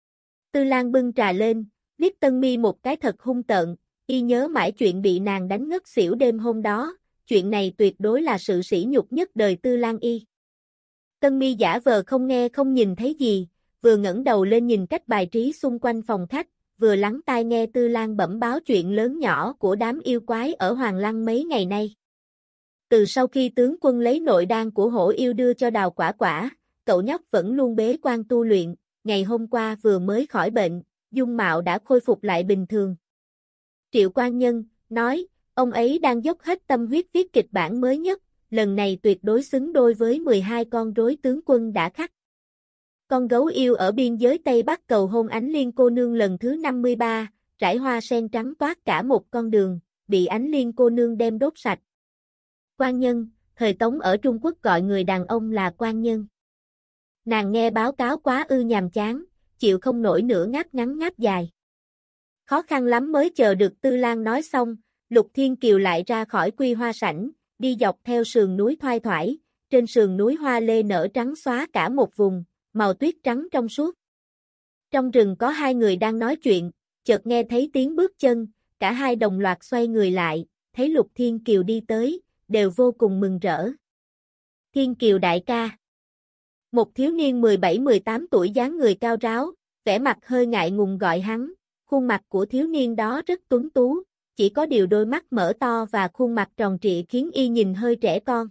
S1: Tư Lan bưng trà lên, liếc Tân Mi một cái thật hung tợn, y nhớ mãi chuyện bị nàng đánh ngất xỉu đêm hôm đó, chuyện này tuyệt đối là sự sỉ nhục nhất đời Tư Lan y. Tân Mi giả vờ không nghe không nhìn thấy gì, vừa ngẩng đầu lên nhìn cách bài trí xung quanh phòng khách, vừa lắng tai nghe Tư Lan bẩm báo chuyện lớn nhỏ của đám yêu quái ở Hoàng Lăng mấy ngày nay. Từ sau khi tướng quân lấy nội đan của hổ yêu đưa cho Đào Quả Quả, cậu nhóc vẫn luôn bế quan tu luyện, ngày hôm qua vừa mới khỏi bệnh, dung mạo đã khôi phục lại bình thường. Triệu Quan Nhân nói, ông ấy đang dốc hết tâm huyết viết kịch bản mới nhất, lần này tuyệt đối xứng đôi với mười hai con rối tướng quân đã khắc. Con gấu yêu ở biên giới Tây Bắc cầu hôn Ánh Liên cô nương lần thứ năm mươi ba, trải hoa sen trắng toát cả một con đường, bị Ánh Liên cô nương đem đốt sạch. Quan nhân, thời Tống ở Trung Quốc gọi người đàn ông là quan nhân. Nàng nghe báo cáo quá ư nhàm chán, chịu không nổi nữa ngáp ngắn ngáp dài. Khó khăn lắm mới chờ được Tư Lan nói xong, Lục Thiên Kiều lại ra khỏi Quy Hoa Sảnh, đi dọc theo sườn núi thoai thoải, trên sườn núi hoa lê nở trắng xóa cả một vùng, màu tuyết trắng trong suốt. Trong rừng có hai người đang nói chuyện, chợt nghe thấy tiếng bước chân, cả hai đồng loạt xoay người lại, thấy Lục Thiên Kiều đi tới, đều vô cùng mừng rỡ. Thiên Kiều đại ca. Một thiếu niên mười bảy mười tám tuổi dáng người cao ráo, vẻ mặt hơi ngại ngùng gọi hắn, khuôn mặt của thiếu niên đó rất tuấn tú, chỉ có điều đôi mắt mở to và khuôn mặt tròn trịa khiến y nhìn hơi trẻ con.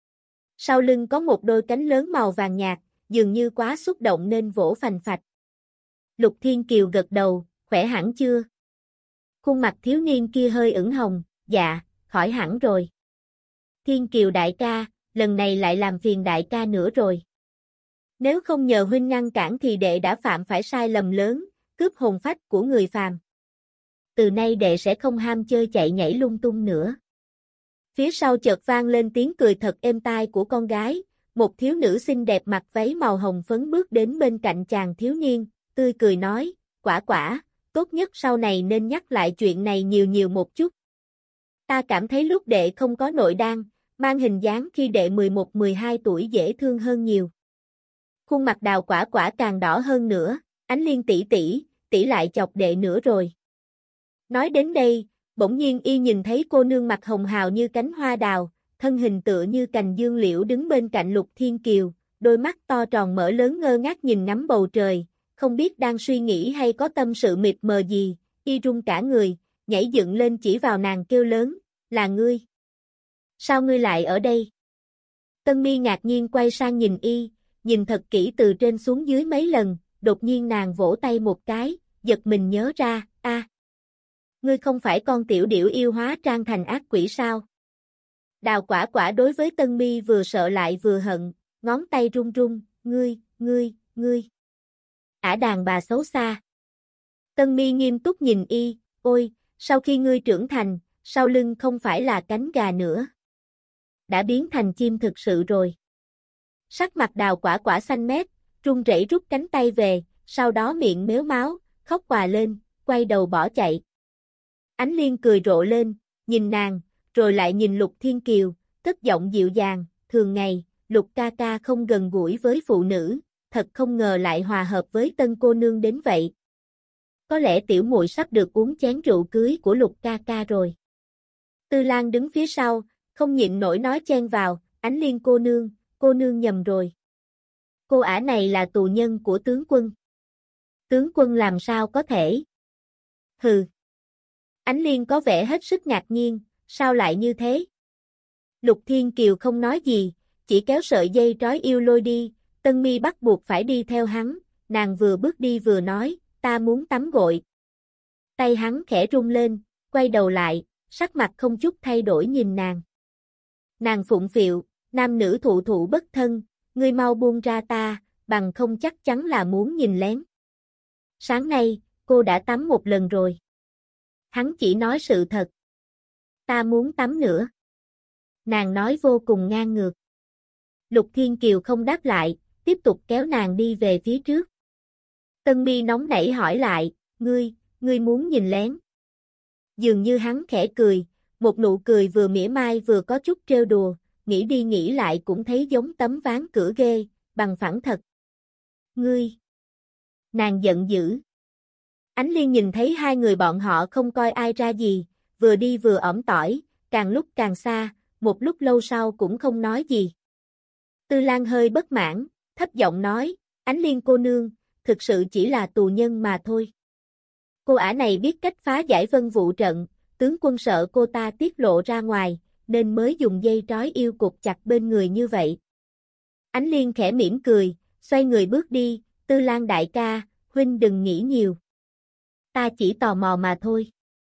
S1: Sau lưng có một đôi cánh lớn màu vàng nhạt, dường như quá xúc động nên vỗ phành phạch. Lục Thiên Kiều gật đầu, khỏe hẳn chưa? Khuôn mặt thiếu niên kia hơi ửng hồng, dạ, khỏi hẳn rồi. Thiên Kiều đại ca, lần này lại làm phiền đại ca nữa rồi. Nếu không nhờ huynh ngăn cản thì đệ đã phạm phải sai lầm lớn, cướp hồn phách của người phàm. Từ nay đệ sẽ không ham chơi chạy nhảy lung tung nữa. Phía sau chợt vang lên tiếng cười thật êm tai của con gái, một thiếu nữ xinh đẹp mặc váy màu hồng phấn bước đến bên cạnh chàng thiếu niên, tươi cười nói, quả quả, tốt nhất sau này nên nhắc lại chuyện này nhiều nhiều một chút. Ta cảm thấy lúc đệ không có nội đan, mang hình dáng khi đệ mười một mười hai tuổi dễ thương hơn nhiều. Khuôn mặt Đào Quả Quả càng đỏ hơn nữa, Ánh Liên tỷ tỷ, tỷ lại chọc đệ nữa rồi. Nói đến đây, bỗng nhiên y nhìn thấy cô nương mặt hồng hào như cánh hoa đào, thân hình tựa như cành dương liễu đứng bên cạnh Lục Thiên Kiều, đôi mắt to tròn mở lớn ngơ ngác nhìn ngắm bầu trời, không biết đang suy nghĩ hay có tâm sự mịt mờ gì, y run cả người, nhảy dựng lên chỉ vào nàng kêu lớn, là ngươi. Sao ngươi lại ở đây? Tân Mi ngạc nhiên quay sang nhìn y, nhìn thật kỹ từ trên xuống dưới mấy lần, đột nhiên nàng vỗ tay một cái, giật mình nhớ ra, a, ngươi không phải con tiểu điểu yêu hóa trang thành ác quỷ sao? Đào Quả Quả đối với Tân Mi vừa sợ lại vừa hận, ngón tay run run, ngươi, ngươi, ngươi. Ả đàn bà xấu xa. Tân Mi nghiêm túc nhìn y, ôi, sau khi ngươi trưởng thành, sau lưng không phải là cánh gà nữa. Đã biến thành chim thực sự rồi. Sắc mặt Đào Quả Quả xanh mét, run rẩy rút cánh tay về, sau đó miệng mếu máo, khóc òa lên, quay đầu bỏ chạy. Ánh Liên cười rộ lên, nhìn nàng, rồi lại nhìn Lục Thiên Kiều, cất giọng dịu dàng, thường ngày, Lục ca ca không gần gũi với phụ nữ, thật không ngờ lại hòa hợp với Tân cô nương đến vậy. Có lẽ tiểu muội sắp được uống chén rượu cưới của Lục ca ca rồi. Tư Lan đứng phía sau, không nhịn nổi nói chen vào, Ánh Liên cô nương, cô nương nhầm rồi. Cô ả này là tù nhân của tướng quân. Tướng quân làm sao có thể? Hừ. Ánh Liên có vẻ hết sức ngạc nhiên, sao lại như thế? Lục Thiên Kiều không nói gì, chỉ kéo sợi dây trói yêu lôi đi, Tân Mi bắt buộc phải đi theo hắn, nàng vừa bước đi vừa nói, ta muốn tắm gội. Tay hắn khẽ rung lên, quay đầu lại, sắc mặt không chút thay đổi nhìn nàng. Nàng phụng phịu, nam nữ thụ thụ bất thân, ngươi mau buông ra ta, bằng không chắc chắn là muốn nhìn lén. Sáng nay, cô đã tắm một lần rồi. Hắn chỉ nói sự thật. Ta muốn tắm nữa. Nàng nói vô cùng ngang ngược. Lục Thiên Kiều không đáp lại, tiếp tục kéo nàng đi về phía trước. Tân Mi nóng nảy hỏi lại, ngươi, ngươi muốn nhìn lén. Dường như hắn khẽ cười, một nụ cười vừa mỉa mai vừa có chút trêu đùa, nghĩ đi nghĩ lại cũng thấy giống tấm ván cửa ghê, bằng phẳng thật. Ngươi! Nàng giận dữ. Ánh Liên nhìn thấy hai người bọn họ không coi ai ra gì, vừa đi vừa ỏm tỏi, càng lúc càng xa, một lúc lâu sau cũng không nói gì. Tư Lan hơi bất mãn, thấp giọng nói, Ánh Liên cô nương, thực sự chỉ là tù nhân mà thôi. Cô ả này biết cách phá giải vân vụ trận, tướng quân sợ cô ta tiết lộ ra ngoài, nên mới dùng dây trói yêu cột chặt bên người như vậy. Ánh Liên khẽ mỉm cười, xoay người bước đi, Tư Lan đại ca, huynh đừng nghĩ nhiều. Ta chỉ tò mò mà thôi.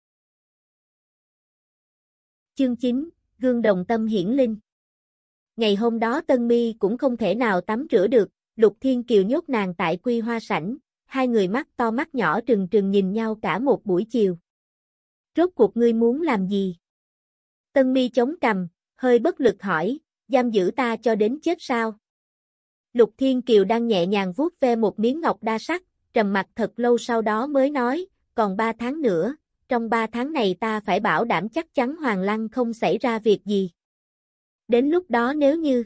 S1: Chương chín, gương đồng tâm hiển linh. Ngày hôm đó Tân Mi cũng không thể nào tắm rửa được, Lục Thiên Kiều nhốt nàng tại Quy Hoa sảnh, hai người mắt to mắt nhỏ trừng trừng nhìn nhau cả một buổi chiều. Rốt cuộc ngươi muốn làm gì? Tân Mi chống cằm, hơi bất lực hỏi, giam giữ ta cho đến chết sao? Lục Thiên Kiều đang nhẹ nhàng vuốt ve một miếng ngọc đa sắc, trầm mặt thật lâu sau đó mới nói, còn ba tháng nữa, trong ba tháng này ta phải bảo đảm chắc chắn Hoàng Lăng không xảy ra việc gì. Đến lúc đó nếu như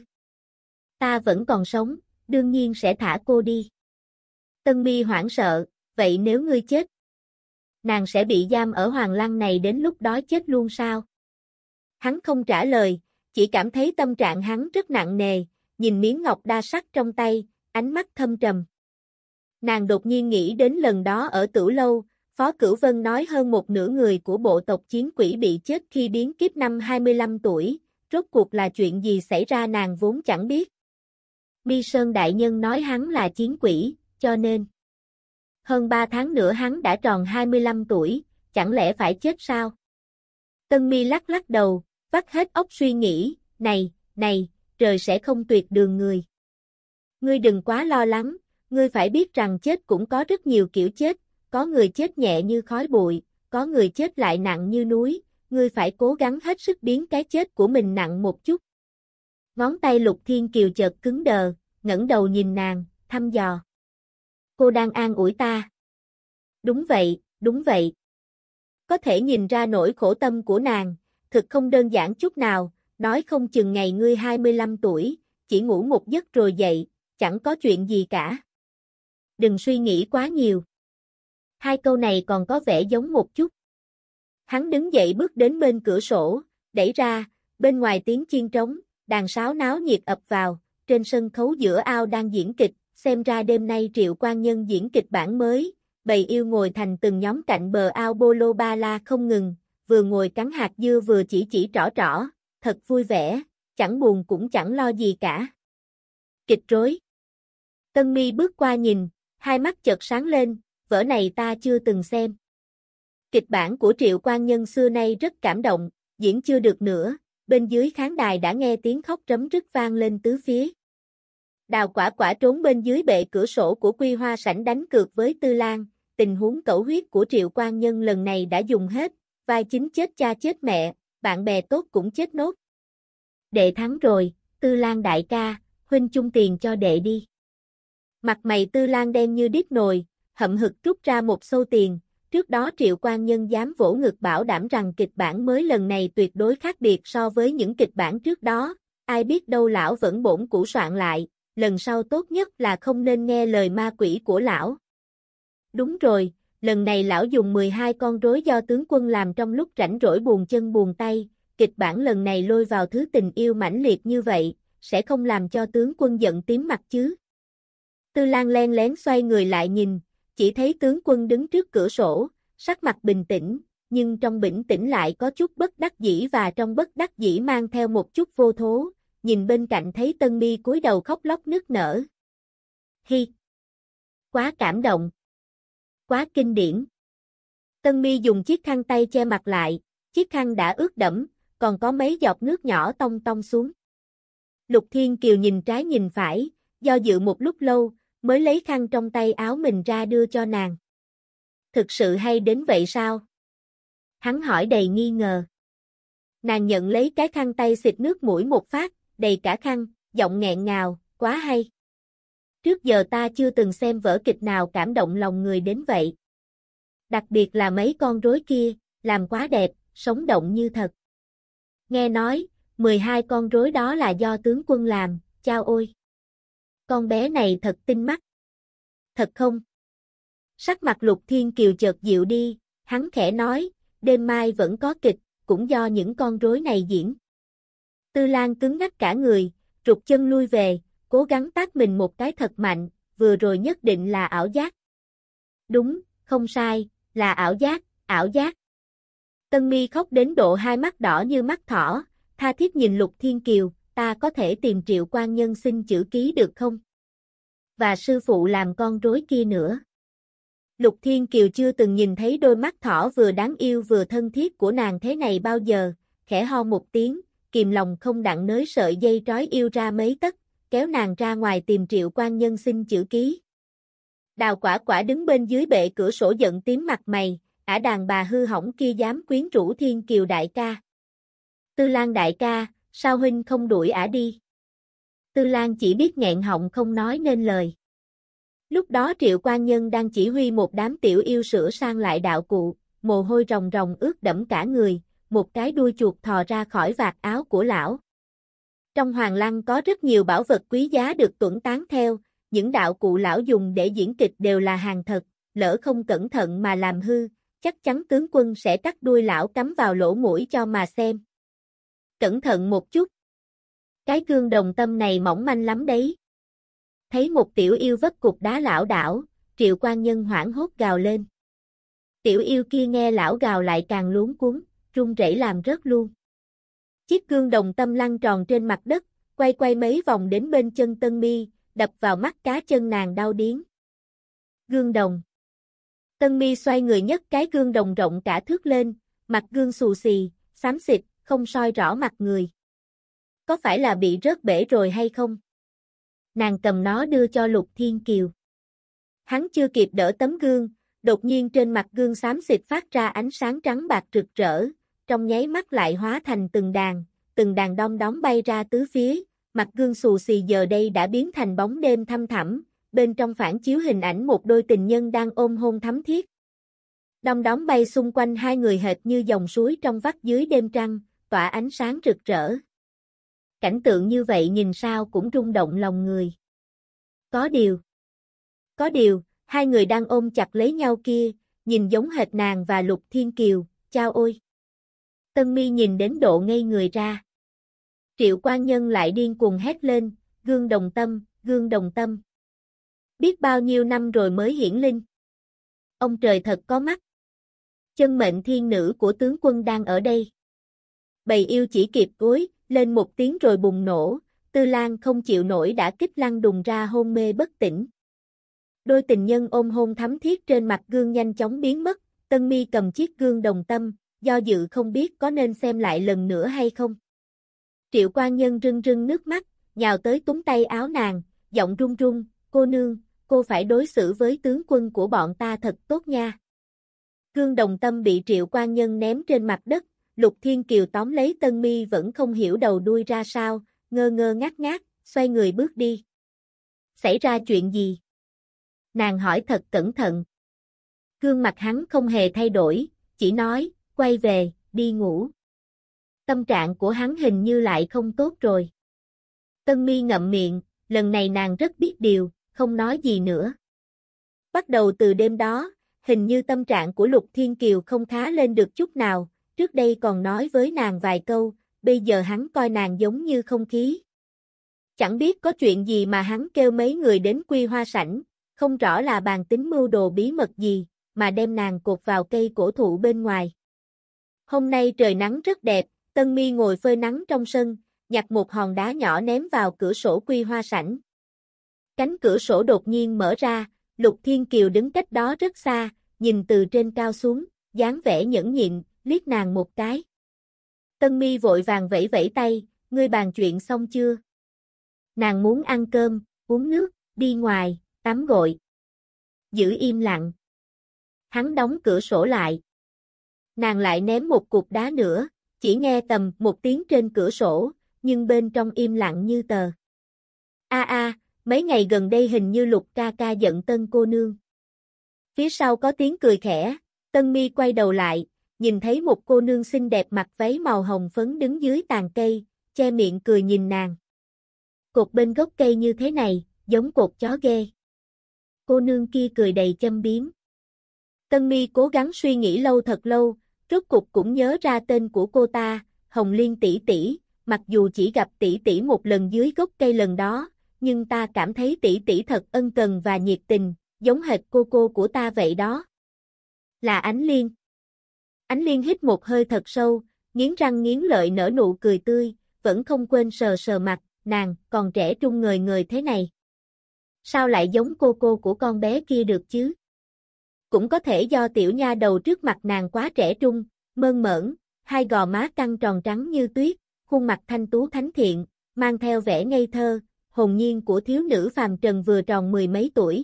S1: ta vẫn còn sống, đương nhiên sẽ thả cô đi. Tân Mi hoảng sợ, vậy nếu ngươi chết, nàng sẽ bị giam ở Hoàng Lăng này đến lúc đó chết luôn sao? Hắn không trả lời, chỉ cảm thấy tâm trạng hắn rất nặng nề, nhìn miếng ngọc đa sắc trong tay, ánh mắt thâm trầm. Nàng đột nhiên nghĩ đến lần đó ở Tửu Lâu, Phó Cửu Vân nói hơn một nửa người của bộ tộc chiến quỷ bị chết khi biến kiếp năm hai mươi lăm tuổi, rốt cuộc là chuyện gì xảy ra nàng vốn chẳng biết. Mi Sơn đại nhân nói hắn là chiến quỷ, cho nên hơn ba tháng nữa hắn đã tròn hai mươi lăm tuổi, chẳng lẽ phải chết sao? Tân Mi lắc lắc đầu, vắt hết óc suy nghĩ, này, này, trời sẽ không tuyệt đường người. Ngươi đừng quá lo lắng, ngươi phải biết rằng chết cũng có rất nhiều kiểu chết, có người chết nhẹ như khói bụi, có người chết lại nặng như núi, ngươi phải cố gắng hết sức biến cái chết của mình nặng một chút. Ngón tay Lục Thiên Kiều chợt cứng đờ, ngẩng đầu nhìn nàng, thăm dò. Cô đang an ủi ta. Đúng vậy, đúng vậy. Có thể nhìn ra nỗi khổ tâm của nàng, thực không đơn giản chút nào, nói không chừng ngày ngươi hai mươi lăm tuổi, chỉ ngủ một giấc rồi dậy, chẳng có chuyện gì cả. Đừng suy nghĩ quá nhiều. Hai câu này còn có vẻ giống một chút. Hắn đứng dậy bước đến bên cửa sổ, đẩy ra, bên ngoài tiếng chiên trống, đàn sáo náo nhiệt ập vào, trên sân khấu giữa ao đang diễn kịch, xem ra đêm nay Triệu Quan Nhân diễn kịch bản mới, bầy yêu ngồi thành từng nhóm cạnh bờ ao bolo ba la không ngừng, vừa ngồi cắn hạt dưa vừa chỉ chỉ trỏ trỏ, thật vui vẻ, chẳng buồn cũng chẳng lo gì cả. Kịch rối. Tân Mi bước qua nhìn, hai mắt chợt sáng lên, vở này ta chưa từng xem. Kịch bản của Triệu Quan Nhân xưa nay rất cảm động, diễn chưa được nữa, bên dưới khán đài đã nghe tiếng khóc rấm rứt vang lên tứ phía. Đào Quả Quả trốn bên dưới bệ cửa sổ của Quy Hoa sảnh đánh cược với Tư Lan, tình huống cẩu huyết của Triệu Quan Nhân lần này đã dùng hết, vai chính chết cha chết mẹ, bạn bè tốt cũng chết nốt. Đệ thắng rồi, Tư Lan đại ca, huynh chung tiền cho đệ đi. Mặt mày Tư Lan đen như đít nồi, hậm hực rút ra một xâu tiền, trước đó Triệu Quan Nhân dám vỗ ngực bảo đảm rằng kịch bản mới lần này tuyệt đối khác biệt so với những kịch bản trước đó, ai biết đâu lão vẫn bổn cũ soạn lại, lần sau tốt nhất là không nên nghe lời ma quỷ của lão. Đúng rồi, lần này lão dùng mười hai con rối do tướng quân làm trong lúc rảnh rỗi buồn chân buồn tay, kịch bản lần này lôi vào thứ tình yêu mãnh liệt như vậy, sẽ không làm cho tướng quân giận tím mặt chứ. Tư Lan len lén xoay người lại nhìn, chỉ thấy tướng quân đứng trước cửa sổ, sắc mặt bình tĩnh, nhưng trong bình tĩnh lại có chút bất đắc dĩ và trong bất đắc dĩ mang theo một chút vô thố, nhìn bên cạnh thấy Tân Mi cúi đầu khóc lóc nức nở. Hi! Quá cảm động! Quá kinh điển! Tân Mi dùng chiếc khăn tay che mặt lại, chiếc khăn đã ướt đẫm, còn có mấy giọt nước nhỏ tông tông xuống. Lục Thiên Kiều nhìn trái nhìn phải, do dự một lúc lâu, mới lấy khăn trong tay áo mình ra đưa cho nàng. Thực sự hay đến vậy sao? Hắn hỏi đầy nghi ngờ. Nàng nhận lấy cái khăn tay xịt nước mũi một phát, đầy cả khăn, giọng nghẹn ngào, quá hay. Trước giờ ta chưa từng xem vở kịch nào cảm động lòng người đến vậy. Đặc biệt là mấy con rối kia, làm quá đẹp, sống động như thật. Nghe nói, mười hai con rối đó là do tướng quân làm, chao ôi. Con bé này thật tinh mắt. Thật không? Sắc mặt Lục Thiên Kiều chợt dịu đi, hắn khẽ nói, đêm mai vẫn có kịch, cũng do những con rối này diễn. Tư Lan cứng ngắc cả người, rụt chân lui về, cố gắng tát mình một cái thật mạnh, vừa rồi nhất định là ảo giác. Đúng, không sai, là ảo giác, ảo giác. Tân Mi khóc đến độ hai mắt đỏ như mắt thỏ, tha thiết nhìn Lục Thiên Kiều, ta có thể tìm Triệu Quan Nhân xin chữ ký được không? và sư phụ làm con rối kia nữa. Lục Thiên Kiều chưa từng nhìn thấy đôi mắt thỏ vừa đáng yêu vừa thân thiết của nàng thế này bao giờ, khẽ ho một tiếng, kìm lòng không đặng nới sợi dây trói yêu ra mấy tấc, kéo nàng ra ngoài tìm Triệu Quan Nhân xin chữ ký. Đào Quả Quả đứng bên dưới bệ cửa sổ giận tím mặt mày, ả đàn bà hư hỏng kia dám quyến rũ Thiên Kiều đại ca. Tư Lan đại ca, sao huynh không đuổi ả đi? Tư Lan chỉ biết nghẹn họng không nói nên lời. Lúc đó Triệu Quan Nhân đang chỉ huy một đám tiểu yêu sửa sang lại đạo cụ, mồ hôi ròng ròng ướt đẫm cả người, một cái đuôi chuột thò ra khỏi vạt áo của lão. Trong hoàng lăng có rất nhiều bảo vật quý giá được tuẫn tán theo, những đạo cụ lão dùng để diễn kịch đều là hàng thật, lỡ không cẩn thận mà làm hư, chắc chắn tướng quân sẽ cắt đuôi lão cắm vào lỗ mũi cho mà xem. Cẩn thận một chút. Cái gương đồng tâm này mỏng manh lắm đấy. Thấy một tiểu yêu vấp cục đá lão đảo, Triệu Quan Nhân hoảng hốt gào lên. Tiểu yêu kia nghe lão gào lại càng luống cuống, run rẩy làm rớt luôn. Chiếc gương đồng tâm lăn tròn trên mặt đất, quay quay mấy vòng đến bên chân Tân Mi, đập vào mắt cá chân nàng đau điếng. Gương đồng. Tân Mi xoay người nhấc cái gương đồng rộng cả thước lên, mặt gương xù xì, xám xịt, không soi rõ mặt người. Có phải là bị rớt bể rồi hay không? Nàng cầm nó đưa cho Lục Thiên Kiều. Hắn chưa kịp đỡ tấm gương, đột nhiên trên mặt gương xám xịt phát ra ánh sáng trắng bạc rực rỡ, trong nháy mắt lại hóa thành từng đàn, từng đàn đom đóm bay ra tứ phía, mặt gương xù xì giờ đây đã biến thành bóng đêm thăm thẳm, bên trong phản chiếu hình ảnh một đôi tình nhân đang ôm hôn thắm thiết. Đom đóm bay xung quanh hai người hệt như dòng suối trong vắt dưới đêm trăng, tỏa ánh sáng rực rỡ. Cảnh tượng như vậy nhìn sao cũng rung động lòng người. Có điều. Có điều, hai người đang ôm chặt lấy nhau kia, nhìn giống hệt nàng và Lục Thiên Kiều, chao ôi. Tân Mi nhìn đến độ ngây người ra. Triệu Quan Nhân lại điên cuồng hét lên, gương đồng tâm, gương đồng tâm. Biết bao nhiêu năm rồi mới hiển linh. Ông trời thật có mắt. Chân mệnh thiên nữ của tướng quân đang ở đây. Bầy yêu chỉ kịp gối, lên một tiếng rồi bùng nổ, Tư Lan không chịu nổi đã kích lăn đùng ra hôn mê bất tỉnh. Đôi tình nhân ôm hôn thắm thiết trên mặt gương nhanh chóng biến mất, Tân Mi cầm chiếc gương đồng tâm, do dự không biết có nên xem lại lần nữa hay không. Triệu Quan Nhân rưng rưng nước mắt, nhào tới túm tay áo nàng, giọng run run, cô nương, cô phải đối xử với tướng quân của bọn ta thật tốt nha. Gương đồng tâm bị Triệu Quan Nhân ném trên mặt đất, Lục Thiên Kiều tóm lấy Tân Mi vẫn không hiểu đầu đuôi ra sao, ngơ ngơ ngác ngác, xoay người bước đi. Xảy ra chuyện gì? Nàng hỏi thật cẩn thận. Gương mặt hắn không hề thay đổi, chỉ nói, quay về, đi ngủ. Tâm trạng của hắn hình như lại không tốt rồi. Tân Mi ngậm miệng, lần này nàng rất biết điều, không nói gì nữa. Bắt đầu từ đêm đó, hình như tâm trạng của Lục Thiên Kiều không khá lên được chút nào, trước đây còn nói với nàng vài câu, bây giờ hắn coi nàng giống như không khí. Chẳng biết có chuyện gì mà hắn kêu mấy người đến Quy Hoa Sảnh, không rõ là bàn tính mưu đồ bí mật gì, mà đem nàng cột vào cây cổ thụ bên ngoài. Hôm nay trời nắng rất đẹp, Tân Mi ngồi phơi nắng trong sân, nhặt một hòn đá nhỏ ném vào cửa sổ Quy Hoa Sảnh. Cánh cửa sổ đột nhiên mở ra, Lục Thiên Kiều đứng cách đó rất xa, nhìn từ trên cao xuống, dáng vẻ nhẫn nhịn, liếc nàng một cái. Tân Mi vội vàng vẫy vẫy tay, ngươi bàn chuyện xong chưa? Nàng muốn ăn cơm, uống nước, đi ngoài, tắm gội. Giữ im lặng. Hắn đóng cửa sổ lại. Nàng lại ném một cục đá nữa, chỉ nghe tầm một tiếng trên cửa sổ, nhưng bên trong im lặng như tờ. A a, mấy ngày gần đây hình như Lục ca ca giận Tân cô nương. Phía sau có tiếng cười khẽ, Tân Mi quay đầu lại, nhìn thấy một cô nương xinh đẹp mặc váy màu hồng phấn đứng dưới tàn cây, che miệng cười nhìn nàng. Cột bên gốc cây như thế này, giống cột chó ghê. Cô nương kia cười đầy châm biếm. Tân Mi cố gắng suy nghĩ lâu thật lâu, rốt cục cũng nhớ ra tên của cô ta, Hồng Liên tỷ tỷ, mặc dù chỉ gặp tỷ tỷ một lần dưới gốc cây lần đó, nhưng ta cảm thấy tỷ tỷ thật ân cần và nhiệt tình, giống hệt cô cô của ta vậy đó. Là Ánh Liên. Ánh Liên hít một hơi thật sâu, nghiến răng nghiến lợi nở nụ cười tươi, vẫn không quên sờ sờ mặt, nàng còn trẻ trung ngời ngời thế này. Sao lại giống cô cô của con bé kia được chứ? Cũng có thể do tiểu nha đầu trước mặt nàng quá trẻ trung, mơn mởn, hai gò má căng tròn trắng như tuyết, khuôn mặt thanh tú thánh thiện, mang theo vẻ ngây thơ, hồn nhiên của thiếu nữ phàm trần vừa tròn mười mấy tuổi.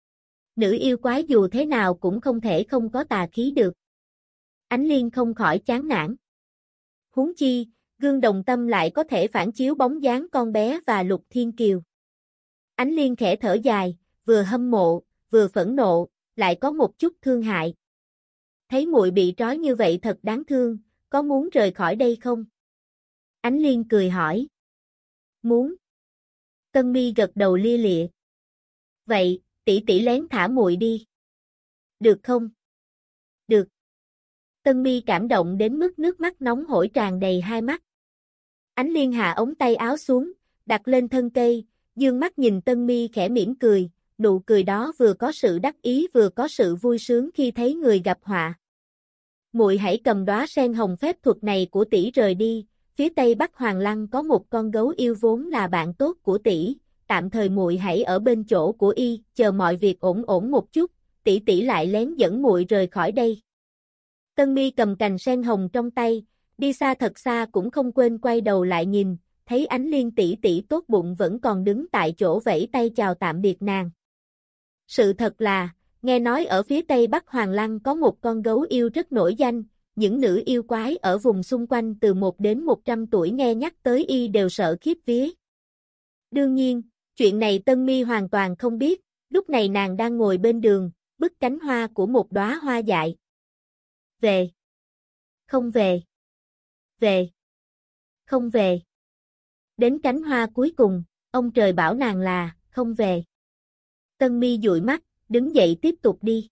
S1: Nữ yêu quái dù thế nào cũng không thể không có tà khí được. Ánh Liên không khỏi chán nản. Huống chi, gương đồng tâm lại có thể phản chiếu bóng dáng con bé và Lục Thiên Kiều. Ánh Liên khẽ thở dài, vừa hâm mộ, vừa phẫn nộ, lại có một chút thương hại. Thấy muội bị trói như vậy thật đáng thương, có muốn rời khỏi đây không? Ánh Liên cười hỏi. Muốn. Tân Mi gật đầu lia lịa. Vậy, tỷ tỷ lén thả muội đi. Được không? Được. Tân Mi cảm động đến mức nước mắt nóng hổi tràn đầy hai mắt. Ánh Liên hạ ống tay áo xuống, đặt lên thân cây, dương mắt nhìn Tân Mi khẽ mỉm cười, nụ cười đó vừa có sự đắc ý vừa có sự vui sướng khi thấy người gặp họa. Muội hãy cầm đóa sen hồng phép thuật này của tỷ rời đi, phía tây bắc Hoàng Lăng có một con gấu yêu vốn là bạn tốt của tỷ, tạm thời muội hãy ở bên chỗ của y, chờ mọi việc ổn ổn một chút, tỷ tỷ lại lén dẫn muội rời khỏi đây. Tân Mi cầm cành sen hồng trong tay, đi xa thật xa cũng không quên quay đầu lại nhìn, thấy Ánh Liên tỷ tỷ tốt bụng vẫn còn đứng tại chỗ vẫy tay chào tạm biệt nàng. Sự thật là, nghe nói ở phía tây bắc Hoàng Lăng có một con gấu yêu rất nổi danh, những nữ yêu quái ở vùng xung quanh từ một đến một trăm tuổi nghe nhắc tới y đều sợ khiếp vía. Đương nhiên, chuyện này Tân Mi hoàn toàn không biết, lúc này nàng đang ngồi bên đường, bứt cánh hoa của một đóa hoa dại. Về. Không về. Về. Không về. Đến cánh hoa cuối cùng, ông trời bảo nàng là, không về. Tân Mi dụi mắt, đứng dậy tiếp tục đi.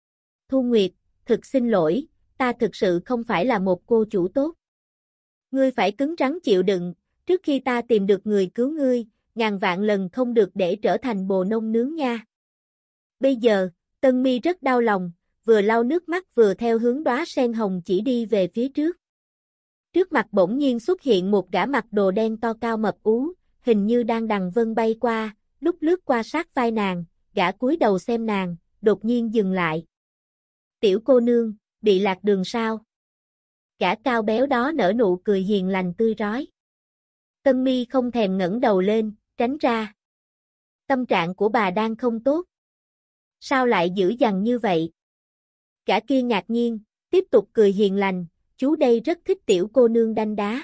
S1: Thu Nguyệt, thực xin lỗi, ta thực sự không phải là một cô chủ tốt. Ngươi phải cứng rắn chịu đựng, trước khi ta tìm được người cứu ngươi, ngàn vạn lần không được để trở thành bồ nông nướng nha. Bây giờ, Tân Mi rất đau lòng, vừa lau nước mắt vừa theo hướng đóa sen hồng chỉ đi về phía trước. Trước mặt bỗng nhiên xuất hiện một gã mặc đồ đen to cao mập ú, hình như đang đằng vân bay qua, lúc lướt qua sát vai nàng, gã cúi đầu xem nàng, đột nhiên dừng lại. Tiểu cô nương, bị lạc đường sao? Gã cao béo đó nở nụ cười hiền lành tươi rói. Tân Mi không thèm ngẩng đầu lên, tránh ra. Tâm trạng của bà đang không tốt. Sao lại dữ dằn như vậy? Gã kia ngạc nhiên, tiếp tục cười hiền lành, chú đây rất thích tiểu cô nương đanh đá.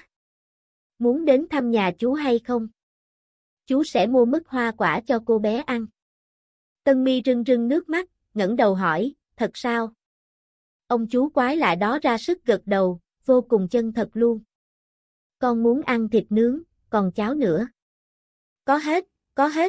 S1: Muốn đến thăm nhà chú hay không? Chú sẽ mua mứt hoa quả cho cô bé ăn. Tân Mi rưng rưng nước mắt, ngẩng đầu hỏi, thật sao? Ông chú quái lạ đó ra sức gật đầu, vô cùng chân thật luôn. Con muốn ăn thịt nướng, còn cháo nữa. Có hết, có hết.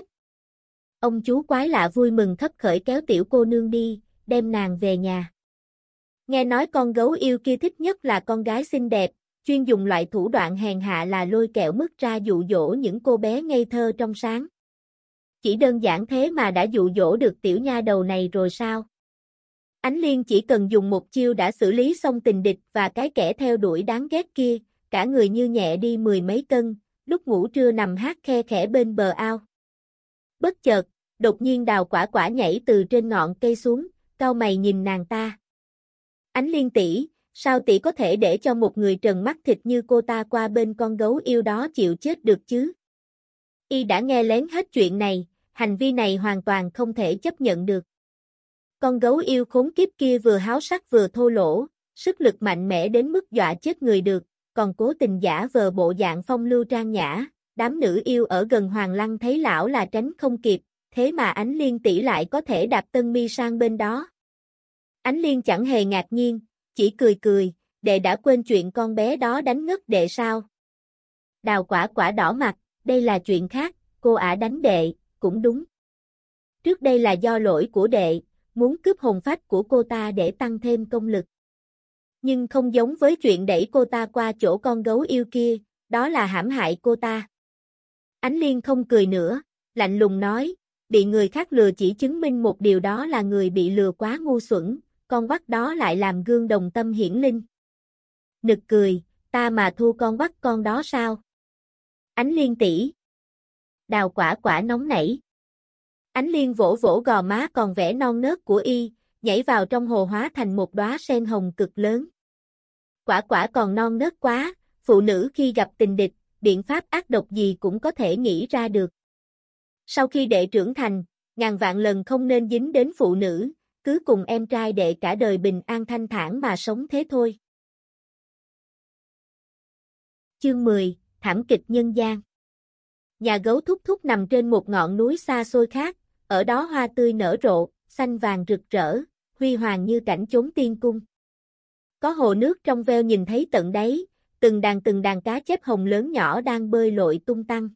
S1: Ông chú quái lạ vui mừng khấp khởi kéo tiểu cô nương đi, đem nàng về nhà. Nghe nói con gấu yêu kia thích nhất là con gái xinh đẹp, chuyên dùng loại thủ đoạn hèn hạ là lôi kẹo mứt ra dụ dỗ những cô bé ngây thơ trong sáng. Chỉ đơn giản thế mà đã dụ dỗ được tiểu nha đầu này rồi sao? Ánh Liên chỉ cần dùng một chiêu đã xử lý xong tình địch và cái kẻ theo đuổi đáng ghét kia, cả người như nhẹ đi mười mấy cân, lúc ngủ trưa nằm hát khe khẽ bên bờ ao. Bất chợt, đột nhiên Đào Quả Quả nhảy từ trên ngọn cây xuống, cau mày nhìn nàng ta. Ánh Liên tỷ, sao tỷ có thể để cho một người trần mắt thịt như cô ta qua bên con gấu yêu đó chịu chết được chứ? Y đã nghe lén hết chuyện này, hành vi này hoàn toàn không thể chấp nhận được. Con gấu yêu khốn kiếp kia vừa háo sắc vừa thô lỗ, sức lực mạnh mẽ đến mức dọa chết người được, còn cố tình giả vờ bộ dạng phong lưu trang nhã, đám nữ yêu ở gần Hoàng Lăng thấy lão là tránh không kịp, thế mà Ánh Liên tỷ lại có thể đạp Tân Mi sang bên đó. Ánh Liên chẳng hề ngạc nhiên, chỉ cười cười, đệ đã quên chuyện con bé đó đánh ngất đệ sao? Đào Quả Quả đỏ mặt, đây là chuyện khác, cô ả đánh đệ, cũng đúng. Trước đây là do lỗi của đệ, muốn cướp hồn phách của cô ta để tăng thêm công lực. Nhưng không giống với chuyện đẩy cô ta qua chỗ con gấu yêu kia, đó là hãm hại cô ta. Ánh Liên không cười nữa, lạnh lùng nói, bị người khác lừa chỉ chứng minh một điều đó là người bị lừa quá ngu xuẩn, con bắt đó lại làm gương đồng tâm hiển linh. Nực cười, ta mà thu con bắt con đó sao? Ánh Liên tỷ. Đào Quả Quả nóng nảy. Ánh Liên vỗ vỗ gò má còn vẻ non nớt của y, nhảy vào trong hồ hóa thành một đóa sen hồng cực lớn. Quả quả còn non nớt quá, phụ nữ khi gặp tình địch, biện pháp ác độc gì cũng có thể nghĩ ra được. Sau khi đệ trưởng thành, ngàn vạn lần không nên dính đến phụ nữ, cứ cùng em trai đệ cả đời bình an thanh thản mà sống thế thôi. Chương mười, Thảm kịch nhân gian. Nhà gấu Thúc Thúc nằm trên một ngọn núi xa xôi khác, ở đó hoa tươi nở rộ, xanh vàng rực rỡ, huy hoàng như cảnh chốn tiên cung. Có hồ nước trong veo nhìn thấy tận đáy, từng đàn từng đàn cá chép hồng lớn nhỏ đang bơi lội tung tăng.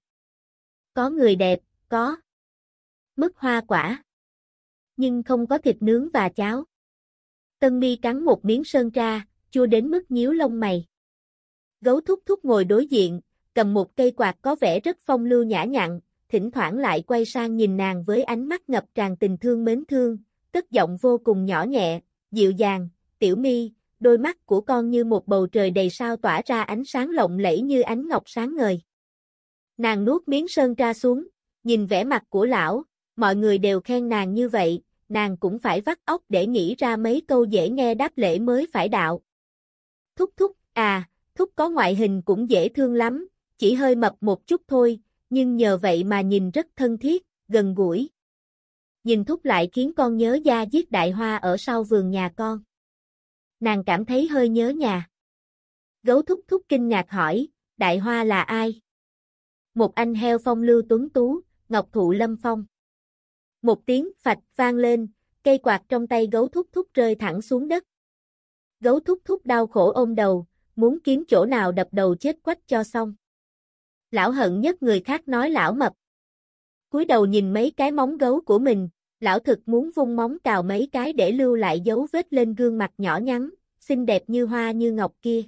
S1: Có người đẹp, có mứt hoa quả, nhưng không có thịt nướng và cháo. Tân Mi cắn một miếng sơn tra, chua đến mức nhíu lông mày. Gấu Thúc Thúc ngồi đối diện, cầm một cây quạt có vẻ rất phong lưu nhã nhặn, thỉnh thoảng lại quay sang nhìn nàng với ánh mắt ngập tràn tình thương mến thương, cất giọng vô cùng nhỏ nhẹ, dịu dàng, "Tiểu Mi, đôi mắt của con như một bầu trời đầy sao tỏa ra ánh sáng lộng lẫy như ánh ngọc sáng ngời." Nàng nuốt miếng sơn tra xuống, nhìn vẻ mặt của lão, mọi người đều khen nàng như vậy, nàng cũng phải vắt óc để nghĩ ra mấy câu dễ nghe đáp lễ mới phải đạo. "Thúc Thúc, à, Thúc có ngoại hình cũng dễ thương lắm, chỉ hơi mập một chút thôi, nhưng nhờ vậy mà nhìn rất thân thiết, gần gũi. Nhìn Thúc lại khiến con nhớ Gia Diết Đại Hoa ở sau vườn nhà con." Nàng cảm thấy hơi nhớ nhà. Gấu Thúc Thúc kinh ngạc hỏi, "Đại Hoa là ai?" "Một anh heo phong lưu tuấn tú, ngọc thụ lâm phong." Một tiếng phạch vang lên, cây quạt trong tay Gấu Thúc Thúc rơi thẳng xuống đất. Gấu Thúc Thúc đau khổ ôm đầu, muốn kiếm chỗ nào đập đầu chết quách cho xong. Lão hận nhất người khác nói lão mập. Cúi đầu nhìn mấy cái móng gấu của mình, lão thực muốn vung móng cào mấy cái để lưu lại dấu vết lên gương mặt nhỏ nhắn, xinh đẹp như hoa như ngọc kia.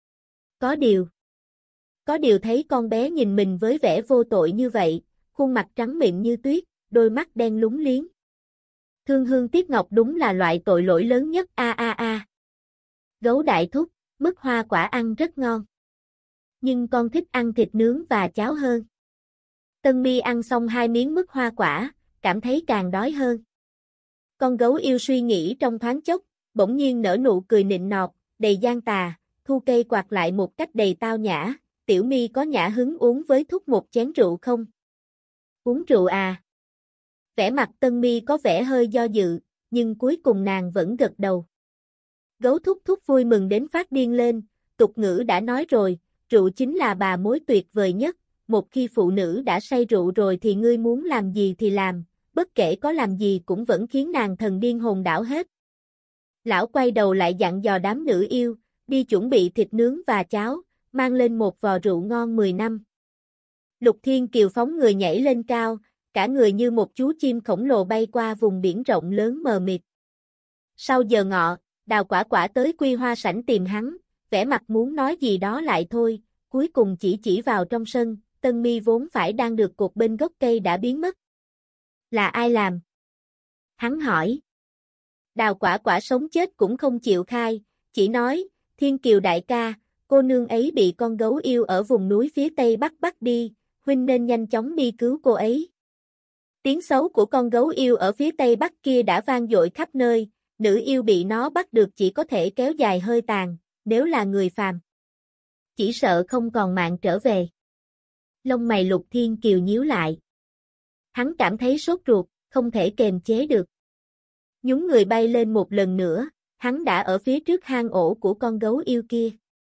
S1: Có điều. Có điều thấy con bé nhìn mình với vẻ vô tội như vậy, khuôn mặt trắng mịn như tuyết, đôi mắt đen lúng liếng. Thương hương tiếc ngọc đúng là loại tội lỗi lớn nhất a a a. Gấu đại thúc, mứt hoa quả ăn rất ngon. Nhưng con thích ăn thịt nướng và cháo hơn. Tân Mi ăn xong hai miếng mứt hoa quả, cảm thấy càng đói hơn. Con gấu yêu suy nghĩ trong thoáng chốc, bỗng nhiên nở nụ cười nịnh nọt, đầy gian tà, thu cây quạt lại một cách đầy tao nhã. "Tiểu Mi có nhã hứng uống với Thúc một chén rượu không?" "Uống rượu à?" Vẻ mặt Tân Mi có vẻ hơi do dự, nhưng cuối cùng nàng vẫn gật đầu. Gấu Thúc Thúc vui mừng đến phát điên lên, tục ngữ đã nói rồi, rượu chính là bà mối tuyệt vời nhất, một khi phụ nữ đã say rượu rồi thì ngươi muốn làm gì thì làm, bất kể có làm gì cũng vẫn khiến nàng thần điên hồn đảo hết. Lão quay đầu lại dặn dò đám nữ yêu, đi chuẩn bị thịt nướng và cháo, mang lên một vò rượu ngon mười năm. Lục Thiên Kiều phóng người nhảy lên cao, cả người như một chú chim khổng lồ bay qua vùng biển rộng lớn mờ mịt. Sau giờ ngọ, Đào Quả Quả tới Quy Hoa sảnh tìm hắn, vẻ mặt muốn nói gì đó lại thôi, cuối cùng chỉ chỉ vào trong sân, Tân Mi vốn phải đang được cột bên gốc cây đã biến mất. "Là ai làm?" hắn hỏi. Đào Quả Quả sống chết cũng không chịu khai, chỉ nói, "Thiên Kiều đại ca, cô nương ấy bị con gấu yêu ở vùng núi phía tây bắc bắt đi, huynh nên nhanh chóng đi cứu cô ấy." Tiếng xấu của con gấu yêu ở phía tây bắc kia đã vang dội khắp nơi, nữ yêu bị nó bắt được chỉ có thể kéo dài hơi tàn, nếu là người phàm, chỉ sợ không còn mạng trở về. Lông mày Lục Thiên Kiều nhíu lại. Hắn cảm thấy sốt ruột, không thể kềm chế được. Nhún người bay lên một lần nữa, hắn đã ở phía trước hang ổ của con gấu yêu kia.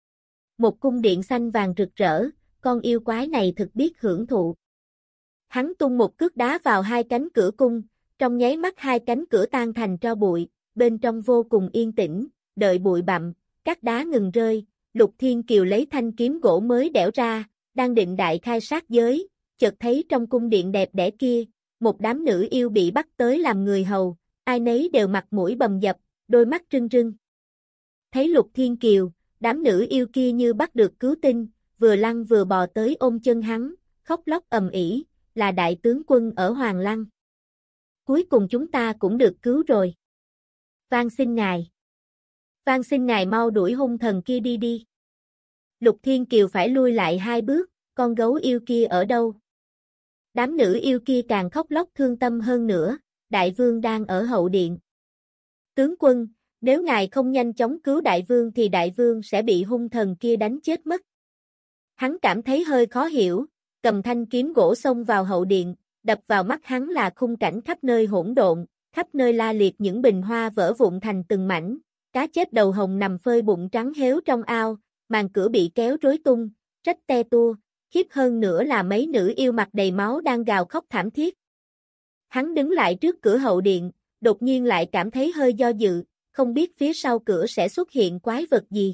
S1: Một cung điện xanh vàng rực rỡ, con yêu quái này thực biết hưởng thụ. Hắn tung một cước đá vào hai cánh cửa cung, trong nháy mắt hai cánh cửa tan thành tro bụi, bên trong vô cùng yên tĩnh, đợi bụi bặm, các đá ngừng rơi, Lục Thiên Kiều lấy thanh kiếm gỗ mới đẽo ra, đang định đại khai sát giới, chợt thấy trong cung điện đẹp đẽ kia, một đám nữ yêu bị bắt tới làm người hầu, ai nấy đều mặt mũi bầm dập, đôi mắt rưng rưng. Thấy Lục Thiên Kiều, đám nữ yêu kia như bắt được cứu tinh, vừa lăn vừa bò tới ôm chân hắn, khóc lóc ầm ĩ, "Là đại tướng quân ở Hoàng Lăng. Cuối cùng chúng ta cũng được cứu rồi. Van xin ngài. Van xin ngài mau đuổi hung thần kia đi đi." Lục Thiên Kiều phải lui lại hai bước, "Con gấu yêu kia ở đâu?" Đám nữ yêu kia càng khóc lóc thương tâm hơn nữa, đại vương đang ở hậu điện. Tướng quân, nếu ngài không nhanh chóng cứu đại vương thì đại vương sẽ bị hung thần kia đánh chết mất. Hắn cảm thấy hơi khó hiểu, cầm thanh kiếm gỗ xông vào hậu điện, đập vào mắt hắn là khung cảnh khắp nơi hỗn độn, khắp nơi la liệt những bình hoa vỡ vụn thành từng mảnh, cá chép đầu hồng nằm phơi bụng trắng héo trong ao, màn cửa bị kéo rối tung, rách te tua, khiếp hơn nữa là mấy nữ yêu mặt đầy máu đang gào khóc thảm thiết. Hắn đứng lại trước cửa hậu điện, đột nhiên lại cảm thấy hơi do dự, không biết phía sau cửa sẽ xuất hiện quái vật gì.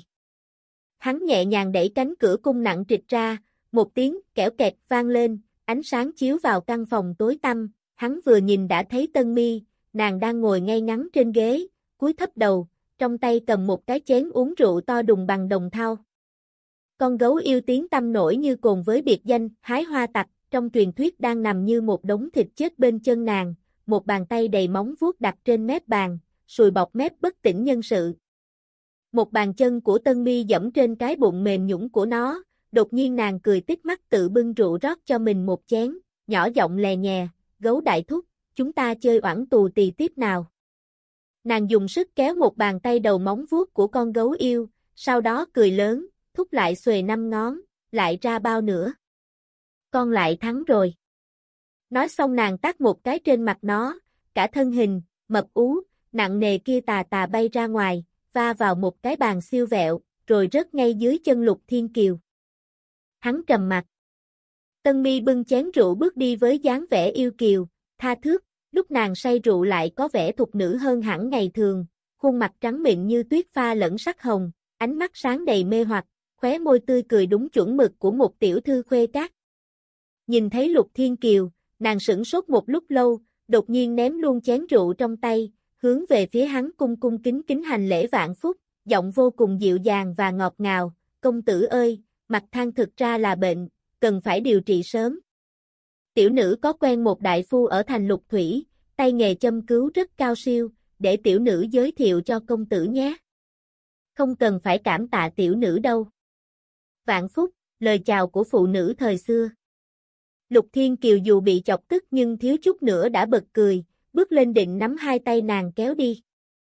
S1: Hắn nhẹ nhàng đẩy cánh cửa cung nặng trịch ra, một tiếng kẽo kẹt vang lên, ánh sáng chiếu vào căn phòng tối tăm, hắn vừa nhìn đã thấy Tân Mi, nàng đang ngồi ngay ngắn trên ghế, cúi thấp đầu, trong tay cầm một cái chén uống rượu to đùng bằng đồng thau. Con gấu yêu tiếng tăm nổi như cồn với biệt danh hái hoa tặc, trong truyền thuyết đang nằm như một đống thịt chết bên chân nàng, một bàn tay đầy móng vuốt đặt trên mép bàn, sùi bọt mép bất tỉnh nhân sự. Một bàn chân của Tân Mi giẫm trên cái bụng mềm nhũn của nó, đột nhiên nàng cười tít mắt tự bưng rượu rót cho mình một chén, nhỏ giọng lè nhè, gấu đại thúc, chúng ta chơi oẳn tù tì tiếp nào. Nàng dùng sức kéo một bàn tay đầu móng vuốt của con gấu yêu, sau đó cười lớn, thúc lại xuề năm ngón, lại ra bao nữa. Con lại thắng rồi. Nói xong nàng tát một cái trên mặt nó, cả thân hình, mập ú, nặng nề kia tà tà bay ra ngoài, va vào một cái bàn siêu vẹo, rồi rớt ngay dưới chân Lục Thiên Kiều. Hắn trầm mặt. Tân Mi bưng chén rượu bước đi với dáng vẻ yêu kiều, tha thước, lúc nàng say rượu lại có vẻ thục nữ hơn hẳn ngày thường, khuôn mặt trắng mịn như tuyết pha lẫn sắc hồng, ánh mắt sáng đầy mê hoặc, khóe môi tươi cười đúng chuẩn mực của một tiểu thư khuê các. Nhìn thấy Lục Thiên Kiều, nàng sửng sốt một lúc lâu, đột nhiên ném luôn chén rượu trong tay, hướng về phía hắn cung cung kính kính hành lễ vạn phúc, giọng vô cùng dịu dàng và ngọt ngào, công tử ơi, mặt than thực ra là bệnh, cần phải điều trị sớm. Tiểu nữ có quen một đại phu ở thành Lục Thủy, tay nghề châm cứu rất cao siêu, để tiểu nữ giới thiệu cho công tử nhé. Không cần phải cảm tạ tiểu nữ đâu. Vạn phúc, lời chào của phụ nữ thời xưa. Lục Thiên Kiều dù bị chọc tức nhưng thiếu chút nữa đã bật cười, bước lên định nắm hai tay nàng kéo đi.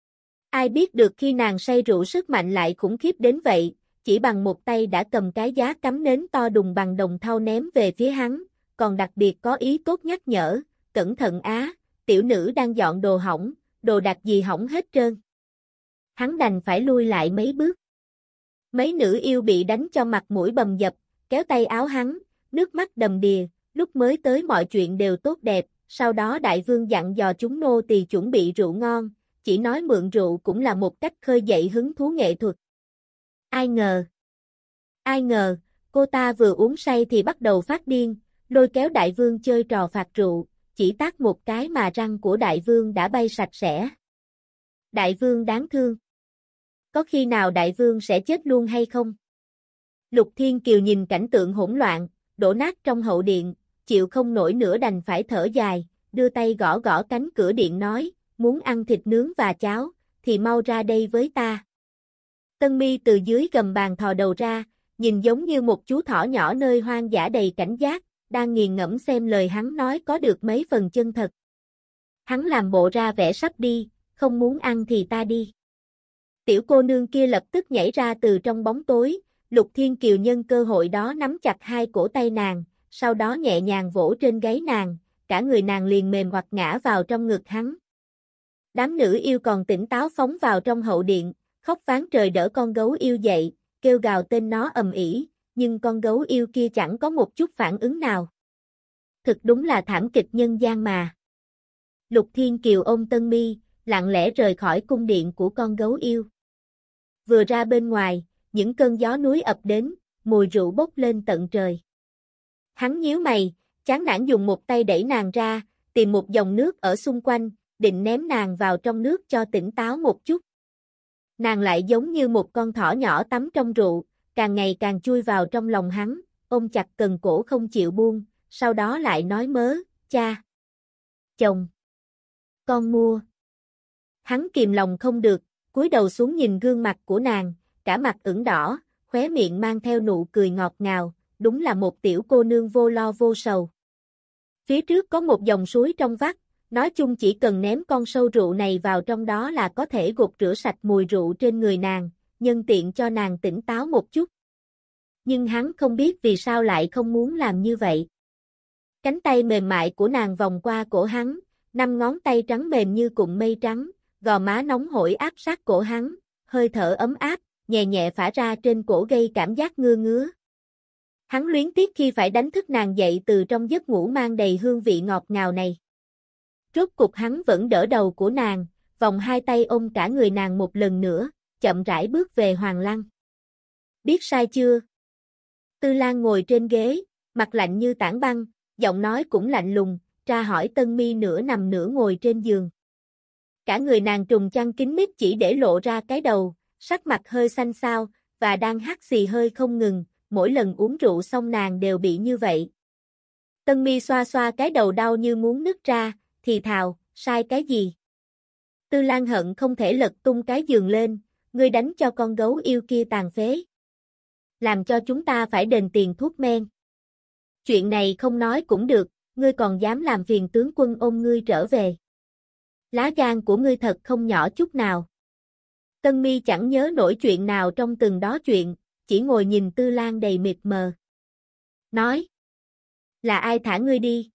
S1: Ai biết được khi nàng say rượu sức mạnh lại khủng khiếp đến vậy, chỉ bằng một tay đã cầm cái giá cắm nến to đùng bằng đồng thau ném về phía hắn, còn đặc biệt có ý tốt nhắc nhở, cẩn thận á, tiểu nữ đang dọn đồ hỏng, đồ đạc gì hỏng hết trơn. Hắn đành phải lui lại mấy bước. Mấy nữ yêu bị đánh cho mặt mũi bầm dập, kéo tay áo hắn, nước mắt đầm đìa, lúc mới tới mọi chuyện đều tốt đẹp, sau đó đại vương dặn dò chúng nô tỳ chuẩn bị rượu ngon, chỉ nói mượn rượu cũng là một cách khơi dậy hứng thú nghệ thuật. Ai ngờ, ai ngờ, cô ta vừa uống say thì bắt đầu phát điên, lôi kéo đại vương chơi trò phạt rượu, chỉ tát một cái mà răng của đại vương đã bay sạch sẽ. Đại vương đáng thương. Có khi nào đại vương sẽ chết luôn hay không? Lục Thiên Kiều nhìn cảnh tượng hỗn loạn, đổ nát trong hậu điện, chịu không nổi nữa đành phải thở dài, đưa tay gõ gõ cánh cửa điện nói, muốn ăn thịt nướng và cháo, thì mau ra đây với ta. Tân Mi từ dưới gầm bàn thò đầu ra, nhìn giống như một chú thỏ nhỏ nơi hoang dã đầy cảnh giác, đang nghiền ngẫm xem lời hắn nói có được mấy phần chân thật. Hắn làm bộ ra vẻ sắp đi, không muốn ăn thì ta đi. Tiểu cô nương kia lập tức nhảy ra từ trong bóng tối, Lục Thiên Kiều nhân cơ hội đó nắm chặt hai cổ tay nàng, sau đó nhẹ nhàng vỗ trên gáy nàng, cả người nàng liền mềm hoặc ngã vào trong ngực hắn. Đám nữ yêu còn tỉnh táo phóng vào trong hậu điện, khóc ván trời đỡ con gấu yêu dậy, kêu gào tên nó ầm ĩ, nhưng con gấu yêu kia chẳng có một chút phản ứng nào. Thực đúng là thảm kịch nhân gian mà. Lục Thiên Kiều ôm Tân Mi, lặng lẽ rời khỏi cung điện của con gấu yêu. Vừa ra bên ngoài, những cơn gió núi ập đến, mùi rượu bốc lên tận trời. Hắn nhíu mày, chán nản dùng một tay đẩy nàng ra, tìm một dòng nước ở xung quanh, định ném nàng vào trong nước cho tỉnh táo một chút. Nàng lại giống như một con thỏ nhỏ tắm trong rượu, càng ngày càng chui vào trong lòng hắn, ôm chặt cần cổ không chịu buông, sau đó lại nói mớ, cha, chồng, con mua. Hắn kìm lòng không được, cúi đầu xuống nhìn gương mặt của nàng, cả mặt ửng đỏ, khóe miệng mang theo nụ cười ngọt ngào, đúng là một tiểu cô nương vô lo vô sầu. Phía trước có một dòng suối trong vắt, nói chung chỉ cần ném con sâu rượu này vào trong đó là có thể gột rửa sạch mùi rượu trên người nàng, nhân tiện cho nàng tỉnh táo một chút. Nhưng hắn không biết vì sao lại không muốn làm như vậy. Cánh tay mềm mại của nàng vòng qua cổ hắn, năm ngón tay trắng mềm như cụm mây trắng, gò má nóng hổi áp sát cổ hắn, hơi thở ấm áp, nhẹ nhẹ phả ra trên cổ gây cảm giác ngứa ngứa. Hắn luyến tiếc khi phải đánh thức nàng dậy từ trong giấc ngủ mang đầy hương vị ngọt ngào này. Rốt cục hắn vẫn đỡ đầu của nàng, vòng hai tay ôm cả người nàng một lần nữa, chậm rãi bước về Hoàng Lăng. Biết sai chưa? Tư Lan ngồi trên ghế, mặt lạnh như tảng băng, giọng nói cũng lạnh lùng, tra hỏi Tân Mi nửa nằm nửa ngồi trên giường. Cả người nàng trùng chăn kín mít chỉ để lộ ra cái đầu, sắc mặt hơi xanh xao, và đang hắt xì hơi không ngừng, mỗi lần uống rượu xong nàng đều bị như vậy. Tân Mi xoa xoa cái đầu đau như muốn nứt ra, thì thào, sai cái gì? Tư Lan hận không thể lật tung cái giường lên, ngươi đánh cho con gấu yêu kia tàn phế. Làm cho chúng ta phải đền tiền thuốc men. Chuyện này không nói cũng được, ngươi còn dám làm phiền tướng quân ôm ngươi trở về. Lá gan của ngươi thật không nhỏ chút nào. Tân Mi chẳng nhớ nổi chuyện nào trong từng đó chuyện, chỉ ngồi nhìn Tư Lan đầy mịt mờ. Nói. Là ai thả ngươi đi?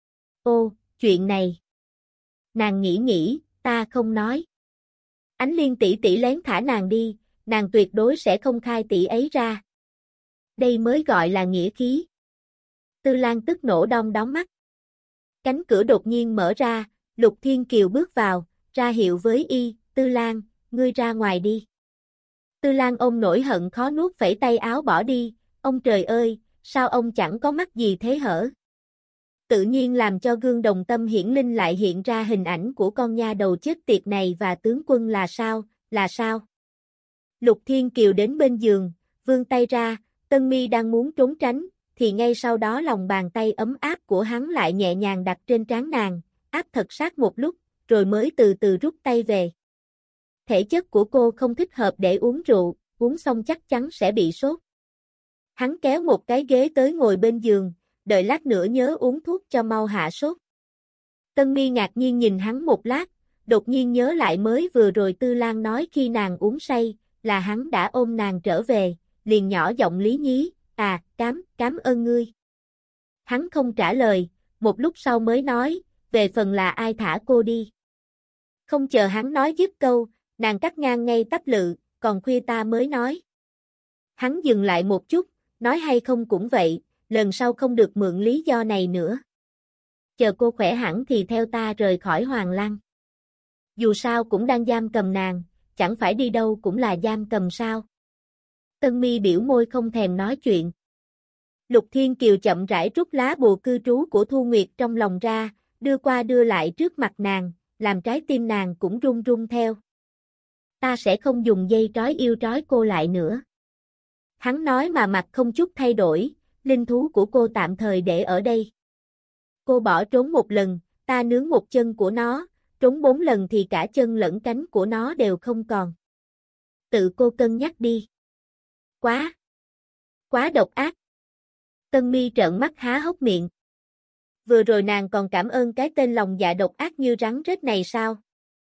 S1: Ô, chuyện này. Nàng nghĩ nghĩ, ta không nói. Ánh Liên tỷ tỷ lén thả nàng đi, nàng tuyệt đối sẽ không khai tỷ ấy ra. Đây mới gọi là nghĩa khí. Tư Lan tức nổ đom đóm mắt. Cánh cửa đột nhiên mở ra, Lục Thiên Kiều bước vào, ra hiệu với y, Tư Lan, ngươi ra ngoài đi. Tư Lan ôm nỗi hận khó nuốt phẩy tay áo bỏ đi, ông trời ơi, sao ông chẳng có mắt gì thế hở? Tự nhiên làm cho gương đồng tâm hiển linh lại hiện ra hình ảnh của con nha đầu chết tiệt này và tướng quân là sao, là sao? Lục Thiên Kiều đến bên giường, vươn tay ra, Tân Mi đang muốn trốn tránh, thì ngay sau đó lòng bàn tay ấm áp của hắn lại nhẹ nhàng đặt trên trán nàng, áp thật sát một lúc, rồi mới từ từ rút tay về. Thể chất của cô không thích hợp để uống rượu, uống xong chắc chắn sẽ bị sốt. Hắn kéo một cái ghế tới ngồi bên giường, đợi lát nữa nhớ uống thuốc cho mau hạ sốt. Tân Mi ngạc nhiên nhìn hắn một lát, đột nhiên nhớ lại mới vừa rồi Tư Lan nói khi nàng uống say, là hắn đã ôm nàng trở về, liền nhỏ giọng lý nhí, à, cám, cám ơn ngươi. Hắn không trả lời, một lúc sau mới nói, về phần là ai thả cô đi. Không chờ hắn nói dứt câu, nàng cắt ngang ngay tắp lự, còn khuya ta mới nói. Hắn dừng lại một chút, nói hay không cũng vậy, lần sau không được mượn lý do này nữa. Chờ cô khỏe hẳn thì theo ta rời khỏi Hoàng Lăng. Dù sao cũng đang giam cầm nàng, chẳng phải đi đâu cũng là giam cầm sao. Tân Mi biểu môi không thèm nói chuyện. Lục Thiên Kiều chậm rãi rút lá bùa cư trú của Thu Nguyệt trong lòng ra, đưa qua đưa lại trước mặt nàng, làm trái tim nàng cũng run run theo. Ta sẽ không dùng dây trói yêu trói cô lại nữa. Hắn nói mà mặt không chút thay đổi, linh thú của cô tạm thời để ở đây. Cô bỏ trốn một lần, ta nướng một chân của nó, trốn bốn lần thì cả chân lẫn cánh của nó đều không còn. Tự cô cân nhắc đi. Quá! Quá độc ác! Tân Mi trợn mắt há hốc miệng. Vừa rồi nàng còn cảm ơn cái tên lòng dạ độc ác như rắn rết này sao?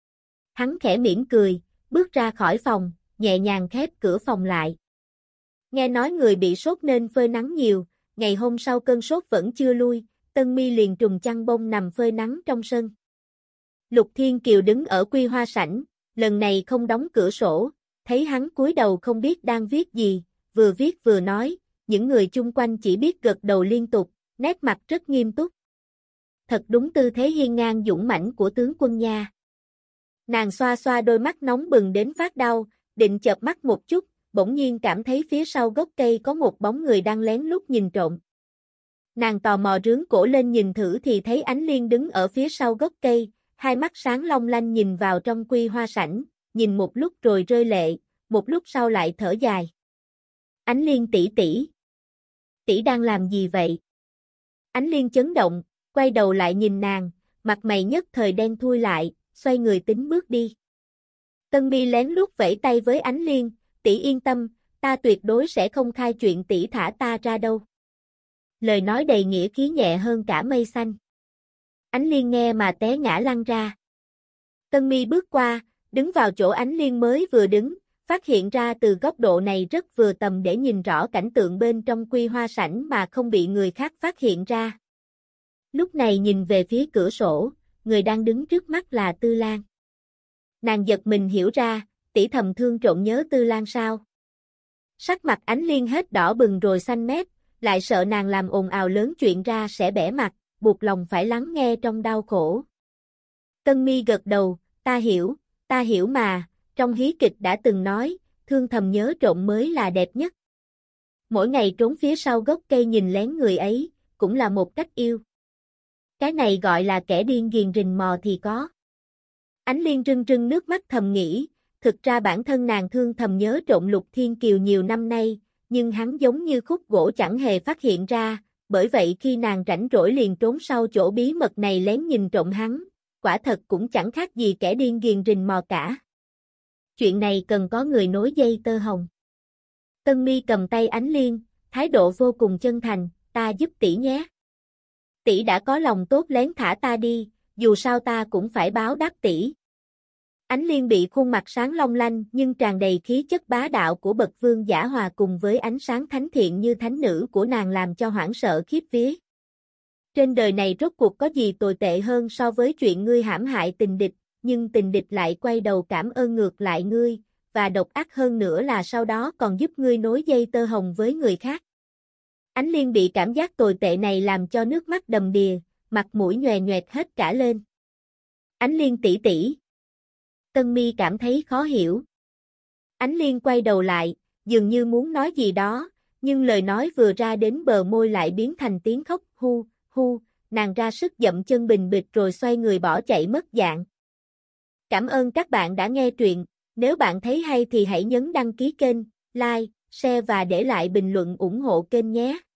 S1: Hắn khẽ mỉm cười, bước ra khỏi phòng, nhẹ nhàng khép cửa phòng lại. Nghe nói người bị sốt nên phơi nắng nhiều, ngày hôm sau cơn sốt vẫn chưa lui, Tân Mi liền trùng chăn bông nằm phơi nắng trong sân. Lục Thiên Kiều đứng ở quy hoa sảnh, lần này không đóng cửa sổ, thấy hắn cúi đầu không biết đang viết gì, vừa viết vừa nói, những người chung quanh chỉ biết gật đầu liên tục, nét mặt rất nghiêm túc. Thật đúng tư thế hiên ngang dũng mãnh của tướng quân nha. Nàng xoa xoa đôi mắt nóng bừng đến phát đau, định chợp mắt một chút, bỗng nhiên cảm thấy phía sau gốc cây có một bóng người đang lén lút nhìn trộm. Nàng tò mò rướn cổ lên nhìn thử thì thấy Ánh Liên đứng ở phía sau gốc cây, hai mắt sáng long lanh nhìn vào trong quy hoa sảnh, nhìn một lúc rồi rơi lệ, một lúc sau lại thở dài. Ánh Liên tỷ tỷ, tỷ đang làm gì vậy? Ánh Liên chấn động, quay đầu lại nhìn nàng, mặt mày nhất thời đen thui lại, xoay người tính bước đi. Tân Mi lén lút vẫy tay với Ánh Liên, tỷ yên tâm, ta tuyệt đối sẽ không khai chuyện tỷ thả ta ra đâu. Lời nói đầy nghĩa khí nhẹ hơn cả mây xanh. Ánh Liên nghe mà té ngã lăn ra. Tân Mi bước qua, đứng vào chỗ Ánh Liên mới vừa đứng, phát hiện ra từ góc độ này rất vừa tầm để nhìn rõ cảnh tượng bên trong Quy Hoa sảnh mà không bị người khác phát hiện ra. Lúc này nhìn về phía cửa sổ, người đang đứng trước mắt là Tư Lan. Nàng giật mình hiểu ra, tỷ thầm thương trộn nhớ Tư Lan sao? Sắc mặt Ánh Liên hết đỏ bừng rồi xanh mét, lại sợ nàng làm ồn ào lớn chuyện ra sẽ bẽ mặt, buộc lòng phải lắng nghe trong đau khổ. Tân Mi gật đầu, ta hiểu, ta hiểu mà, trong hí kịch đã từng nói, thương thầm nhớ trộn mới là đẹp nhất. Mỗi ngày trốn phía sau gốc cây nhìn lén người ấy, cũng là một cách yêu. Cái này gọi là kẻ điên ghiền rình mò thì có. Ánh Liên rưng rưng nước mắt thầm nghĩ, thực ra bản thân nàng thương thầm nhớ trộn Lục Thiên Kiều nhiều năm nay, nhưng hắn giống như khúc gỗ chẳng hề phát hiện ra, bởi vậy khi nàng rảnh rỗi liền trốn sau chỗ bí mật này lén nhìn trộm hắn, quả thật cũng chẳng khác gì kẻ điên ghiền rình mò cả. Chuyện này cần có người nối dây tơ hồng. Tân Mi cầm tay Ánh Liên, thái độ vô cùng chân thành, ta giúp tỷ nhé. Tỷ đã có lòng tốt lén thả ta đi, dù sao ta cũng phải báo đáp tỷ. Ánh Liên bị khuôn mặt sáng long lanh nhưng tràn đầy khí chất bá đạo của bậc vương giả hòa cùng với ánh sáng thánh thiện như thánh nữ của nàng làm cho hoảng sợ khiếp vía. Trên đời này rốt cuộc có gì tồi tệ hơn so với chuyện ngươi hãm hại tình địch, nhưng tình địch lại quay đầu cảm ơn ngược lại ngươi, và độc ác hơn nữa là sau đó còn giúp ngươi nối dây tơ hồng với người khác. Ánh Liên bị cảm giác tồi tệ này làm cho nước mắt đầm đìa, mặt mũi nhòe nhoẹt hết cả lên. Ánh Liên tỷ tỷ. Tân Mi cảm thấy khó hiểu. Ánh Liên quay đầu lại, dường như muốn nói gì đó, nhưng lời nói vừa ra đến bờ môi lại biến thành tiếng khóc hu, hu, nàng ra sức dậm chân bình bịch rồi xoay người bỏ chạy mất dạng. Cảm ơn các bạn đã nghe truyện, nếu bạn thấy hay thì hãy nhấn đăng ký kênh, like, share và để lại bình luận ủng hộ kênh nhé.